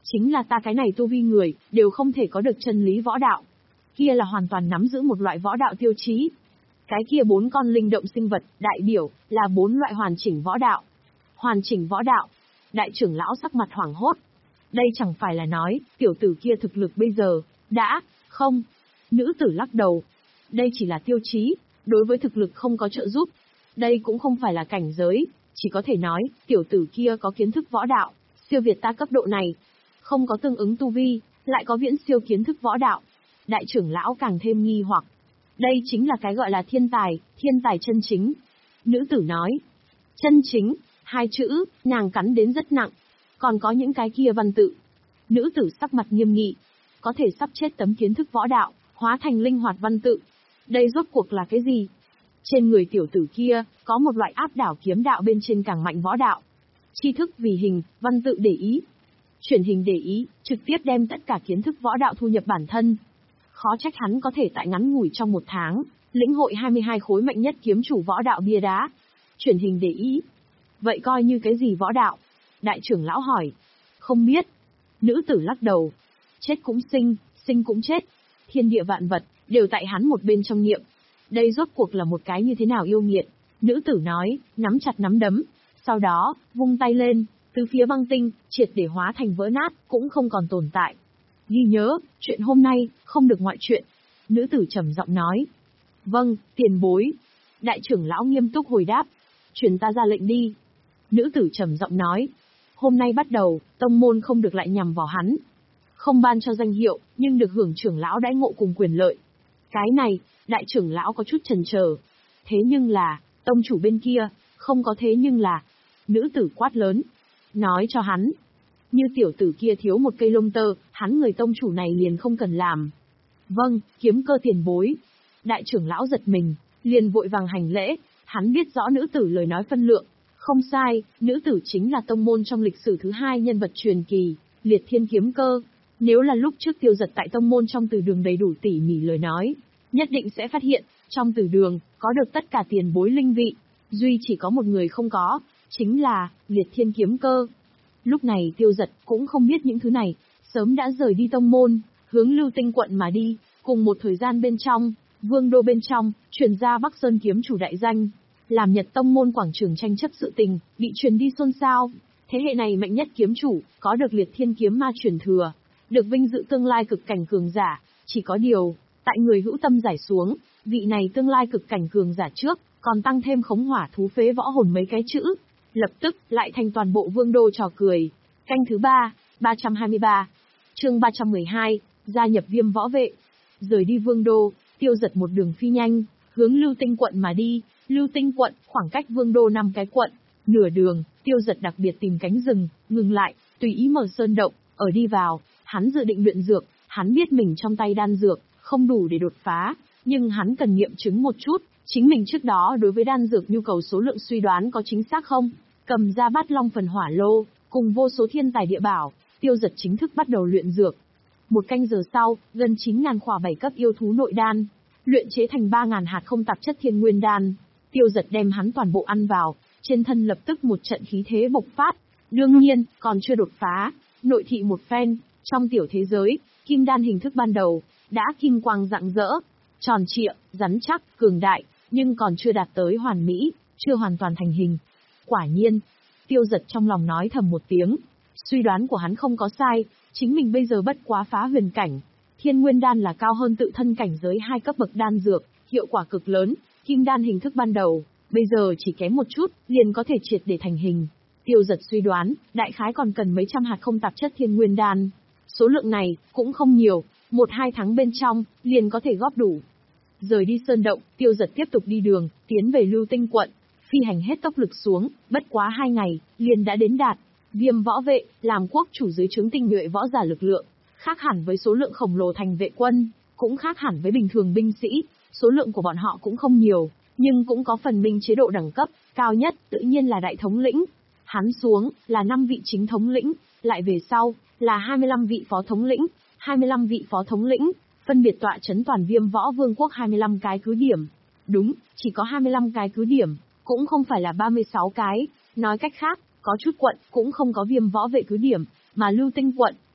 Chính là ta cái này tu vi người, đều không thể có được chân lý võ đạo. Kia là hoàn toàn nắm giữ một loại võ đạo tiêu chí. Cái kia bốn con linh động sinh vật, đại biểu, là bốn loại hoàn chỉnh võ đạo. Hoàn chỉnh võ đạo. Đại trưởng lão sắc mặt hoảng hốt. Đây chẳng phải là nói, tiểu tử kia thực lực bây giờ, đã, không. Nữ tử lắc đầu. Đây chỉ là tiêu chí, đối với thực lực không có trợ giúp. Đây cũng không phải là cảnh giới, chỉ có thể nói, tiểu tử kia có kiến thức võ đạo, siêu việt ta cấp độ này. Không có tương ứng tu vi, lại có viễn siêu kiến thức võ đạo. Đại trưởng lão càng thêm nghi hoặc. Đây chính là cái gọi là thiên tài, thiên tài chân chính. Nữ tử nói. Chân chính, hai chữ, nàng cắn đến rất nặng. Còn có những cái kia văn tự. Nữ tử sắc mặt nghiêm nghị. Có thể sắp chết tấm kiến thức võ đạo, hóa thành linh hoạt văn tự. Đây rốt cuộc là cái gì? Trên người tiểu tử kia, có một loại áp đảo kiếm đạo bên trên càng mạnh võ đạo. Tri thức vì hình, văn tự để ý. Chuyển hình để ý, trực tiếp đem tất cả kiến thức võ đạo thu nhập bản thân. Khó trách hắn có thể tại ngắn ngủi trong một tháng, lĩnh hội hai mươi hai khối mạnh nhất kiếm chủ võ đạo bia đá. Chuyển hình để ý. Vậy coi như cái gì võ đạo? Đại trưởng lão hỏi. Không biết. Nữ tử lắc đầu. Chết cũng sinh, sinh cũng chết. Thiên địa vạn vật, đều tại hắn một bên trong niệm. Đây rốt cuộc là một cái như thế nào yêu nghiệt? Nữ tử nói, nắm chặt nắm đấm. Sau đó, vung tay lên, từ phía băng tinh, triệt để hóa thành vỡ nát, cũng không còn tồn tại. Ghi nhớ, chuyện hôm nay, không được ngoại chuyện. Nữ tử trầm giọng nói. Vâng, tiền bối. Đại trưởng lão nghiêm túc hồi đáp. Truyền ta ra lệnh đi. Nữ tử trầm giọng nói. Hôm nay bắt đầu, tông môn không được lại nhằm vào hắn. Không ban cho danh hiệu, nhưng được hưởng trưởng lão đãi ngộ cùng quyền lợi. Cái này, đại trưởng lão có chút chần chờ. Thế nhưng là, tông chủ bên kia, không có thế nhưng là. Nữ tử quát lớn. Nói cho hắn. Như tiểu tử kia thiếu một cây lông tơ, hắn người tông chủ này liền không cần làm. Vâng, kiếm cơ tiền bối. Đại trưởng lão giật mình, liền vội vàng hành lễ, hắn biết rõ nữ tử lời nói phân lượng. Không sai, nữ tử chính là tông môn trong lịch sử thứ hai nhân vật truyền kỳ, Liệt Thiên kiếm cơ. Nếu là lúc trước Tiêu Dật tại tông môn trong từ đường đầy đủ tỉ mỉ lời nói, nhất định sẽ phát hiện, trong từ đường, có được tất cả tiền bối linh vị, duy chỉ có một người không có, chính là, Liệt Thiên kiếm cơ. Lúc này Tiêu Dật cũng không biết những thứ này, sớm đã rời đi tông môn, hướng Lưu Tinh quận mà đi, cùng một thời gian bên trong, Vương đô bên trong, truyền ra Bắc Sơn kiếm chủ đại danh, làm Nhật tông môn quảng trường tranh chấp sự tình, bị truyền đi xôn xao. Thế hệ này mạnh nhất kiếm chủ, có được Liệt Thiên kiếm ma truyền thừa, được vinh dự tương lai cực cảnh cường giả, chỉ có điều, tại người hữu tâm giải xuống, vị này tương lai cực cảnh cường giả trước, còn tăng thêm khống hỏa thú phế võ hồn mấy cái chữ. Lập tức, lại thành toàn bộ vương đô trò cười. Canh thứ ba, ba trăm hai mươi ba. Chương ba trăm mười hai, gia nhập Viêm võ vệ. Rời đi vương đô, Tiêu Dật một đường phi nhanh, hướng Lưu Tinh quận mà đi. Lưu Tinh quận, khoảng cách vương đô năm cái quận. Nửa đường, Tiêu Dật đặc biệt tìm cánh rừng, ngừng lại, tùy ý mở sơn động, ở đi vào, hắn dự định luyện dược, hắn biết mình trong tay đan dược, không đủ để đột phá, nhưng hắn cần nghiệm chứng một chút. Chính mình trước đó đối với đan dược nhu cầu số lượng suy đoán có chính xác không? Cầm ra bát long phần hỏa lô, cùng vô số thiên tài địa bảo, Tiêu Dật chính thức bắt đầu luyện dược. Một canh giờ sau, gần chín nghìn khỏa bảy cấp yêu thú nội đan, luyện chế thành ba nghìn hạt không tạp chất thiên nguyên đan. Tiêu Dật đem hắn toàn bộ ăn vào, trên thân lập tức một trận khí thế bộc phát. Đương nhiên, còn chưa đột phá, nội thị một phen, trong tiểu thế giới, kim đan hình thức ban đầu, đã kim quang rạng rỡ, tròn trịa, rắn chắc, cường đại, nhưng còn chưa đạt tới hoàn mỹ, chưa hoàn toàn thành hình. Quả nhiên, Tiêu Dật trong lòng nói thầm một tiếng, suy đoán của hắn không có sai, chính mình bây giờ bất quá phá huyền cảnh. Thiên nguyên đan là cao hơn tự thân cảnh giới hai cấp bậc đan dược, hiệu quả cực lớn, kim đan hình thức ban đầu, bây giờ chỉ kém một chút, liền có thể triệt để thành hình. Tiêu Dật suy đoán, đại khái còn cần mấy trăm hạt không tạp chất thiên nguyên đan. Số lượng này, cũng không nhiều, một hai tháng bên trong, liền có thể góp đủ. Rời đi sơn động, Tiêu Dật tiếp tục đi đường, tiến về Lưu Tinh quận, phi hành hết tốc lực xuống, bất quá hai ngày, liền đã đến đạt. Viêm võ vệ, làm quốc chủ dưới trướng tinh nhuệ võ giả lực lượng, khác hẳn với số lượng khổng lồ thành vệ quân, cũng khác hẳn với bình thường binh sĩ, số lượng của bọn họ cũng không nhiều, nhưng cũng có phần minh chế độ đẳng cấp, cao nhất, tự nhiên là đại thống lĩnh. Hắn xuống, là năm vị chính thống lĩnh, lại về sau, là hai mươi lăm vị phó thống lĩnh, hai mươi lăm vị phó thống lĩnh, phân biệt tọa chấn toàn Viêm võ vương quốc hai mươi lăm cái cứ điểm. Đúng, chỉ có hai mươi lăm cái cứ điểm, cũng không phải là ba mươi sáu cái, nói cách khác, có chút quận cũng không có Viêm võ vệ cứ điểm, mà Lưu Tinh quận,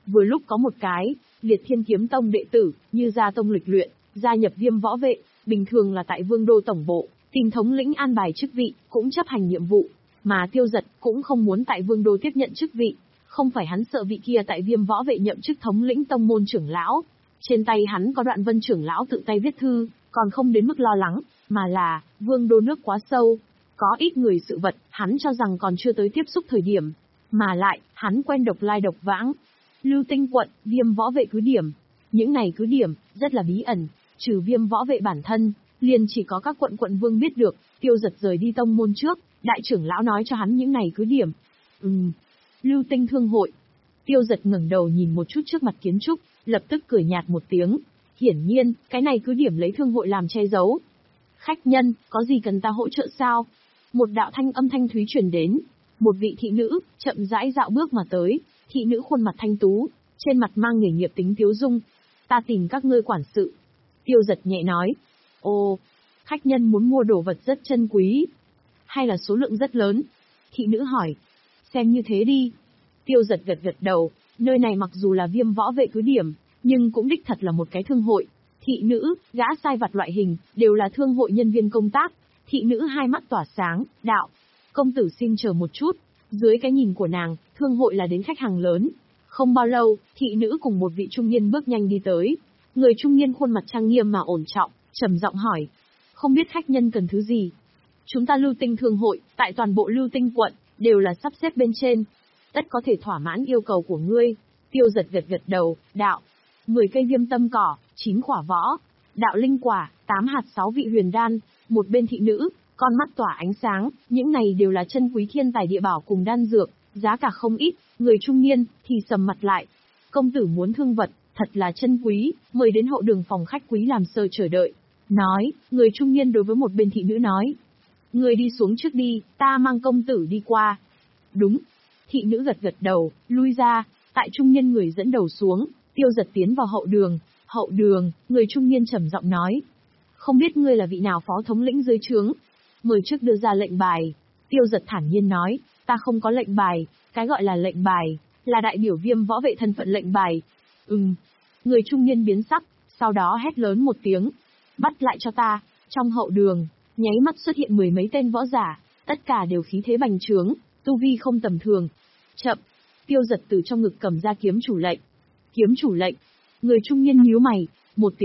Vừa lúc có một cái, Liệt Thiên Kiếm Tông đệ tử, như gia tông lịch luyện, gia nhập Viêm Võ Vệ, bình thường là tại Vương đô tổng bộ, tìm thống lĩnh an bài chức vị, cũng chấp hành nhiệm vụ, mà Tiêu Dật cũng không muốn tại Vương đô tiếp nhận chức vị, không phải hắn sợ vị kia tại Viêm Võ Vệ nhậm chức thống lĩnh tông môn trưởng lão. Trên tay hắn có Đoạn Vân trưởng lão tự tay viết thư, còn không đến mức lo lắng, mà là, Vương đô nước quá sâu, có ít người sự vật, hắn cho rằng còn chưa tới tiếp xúc thời điểm, mà lại, hắn quen độc lai độc vãng. Lưu Tinh quận, Viêm Võ Vệ cứ điểm. Những này cứ điểm, rất là bí ẩn, trừ Viêm Võ Vệ bản thân, liền chỉ có các quận quận vương biết được. Tiêu Dật rời đi tông môn trước, đại trưởng lão nói cho hắn những này cứ điểm. Ừm, Lưu Tinh thương hội. Tiêu Dật ngẩng đầu nhìn một chút trước mặt kiến trúc, lập tức cười nhạt một tiếng. Hiển nhiên, cái này cứ điểm lấy thương hội làm che giấu. Khách nhân, có gì cần ta hỗ trợ sao? Một đạo thanh âm thanh thúy truyền đến. Một vị thị nữ, chậm rãi dạo bước mà tới. Thị nữ khuôn mặt thanh tú, trên mặt mang nghề nghiệp tính tiếu dung. Ta tìm các ngươi quản sự. Tiêu Dật nhẹ nói. Ồ, khách nhân muốn mua đồ vật rất chân quý. Hay là số lượng rất lớn? Thị nữ hỏi. Xem như thế đi. Tiêu Dật gật gật đầu, nơi này mặc dù là Viêm Võ Vệ cứ điểm, nhưng cũng đích thật là một cái thương hội. Thị nữ, gã sai vặt loại hình, đều là thương hội nhân viên công tác. Thị nữ hai mắt tỏa sáng, đạo. Công tử xin chờ một chút. Dưới cái nhìn của nàng, thương hội là đến khách hàng lớn. Không bao lâu, thị nữ cùng một vị trung niên bước nhanh đi tới. Người trung niên khuôn mặt trang nghiêm mà ổn trọng, trầm giọng hỏi. Không biết khách nhân cần thứ gì? Chúng ta Lưu Tinh thương hội, tại toàn bộ Lưu Tinh quận, đều là sắp xếp bên trên. Tất có thể thỏa mãn yêu cầu của ngươi. Tiêu Dật gật gật đầu, đạo. mười cây viêm tâm cỏ, chín quả võ, đạo linh quả, tám hạt sáu vị huyền đan, một bên thị nữ, con mắt tỏa ánh sáng, những này đều là chân quý thiên tài địa bảo cùng đan dược, giá cả không ít. Người trung niên thì sầm mặt lại. Công tử muốn thương vật, thật là chân quý, mời đến hậu đường phòng khách quý làm sơ chờ đợi. Nói, người trung niên đối với một bên thị nữ nói. Người đi xuống trước đi, ta mang công tử đi qua. Đúng. Thị nữ gật gật đầu, lui ra, tại trung niên người dẫn đầu xuống, Tiêu Dật tiến vào hậu đường. Hậu đường, người trung niên trầm giọng nói. Không biết ngươi là vị nào phó thống lĩnh dưới trướng? Mời trước đưa ra lệnh bài. Tiêu Dật thản nhiên nói, ta không có lệnh bài, cái gọi là lệnh bài, là đại biểu Viêm Võ Vệ thân phận lệnh bài. Ừm. Người trung niên biến sắc, sau đó hét lớn một tiếng. Bắt lại cho ta. Trong hậu đường, nháy mắt xuất hiện mười mấy tên võ giả, tất cả đều khí thế bành trướng, tu vi không tầm thường. Chậm. Tiêu Dật từ trong ngực cầm ra kiếm chủ lệnh. Kiếm chủ lệnh. Người trung niên nhíu mày, một tiếng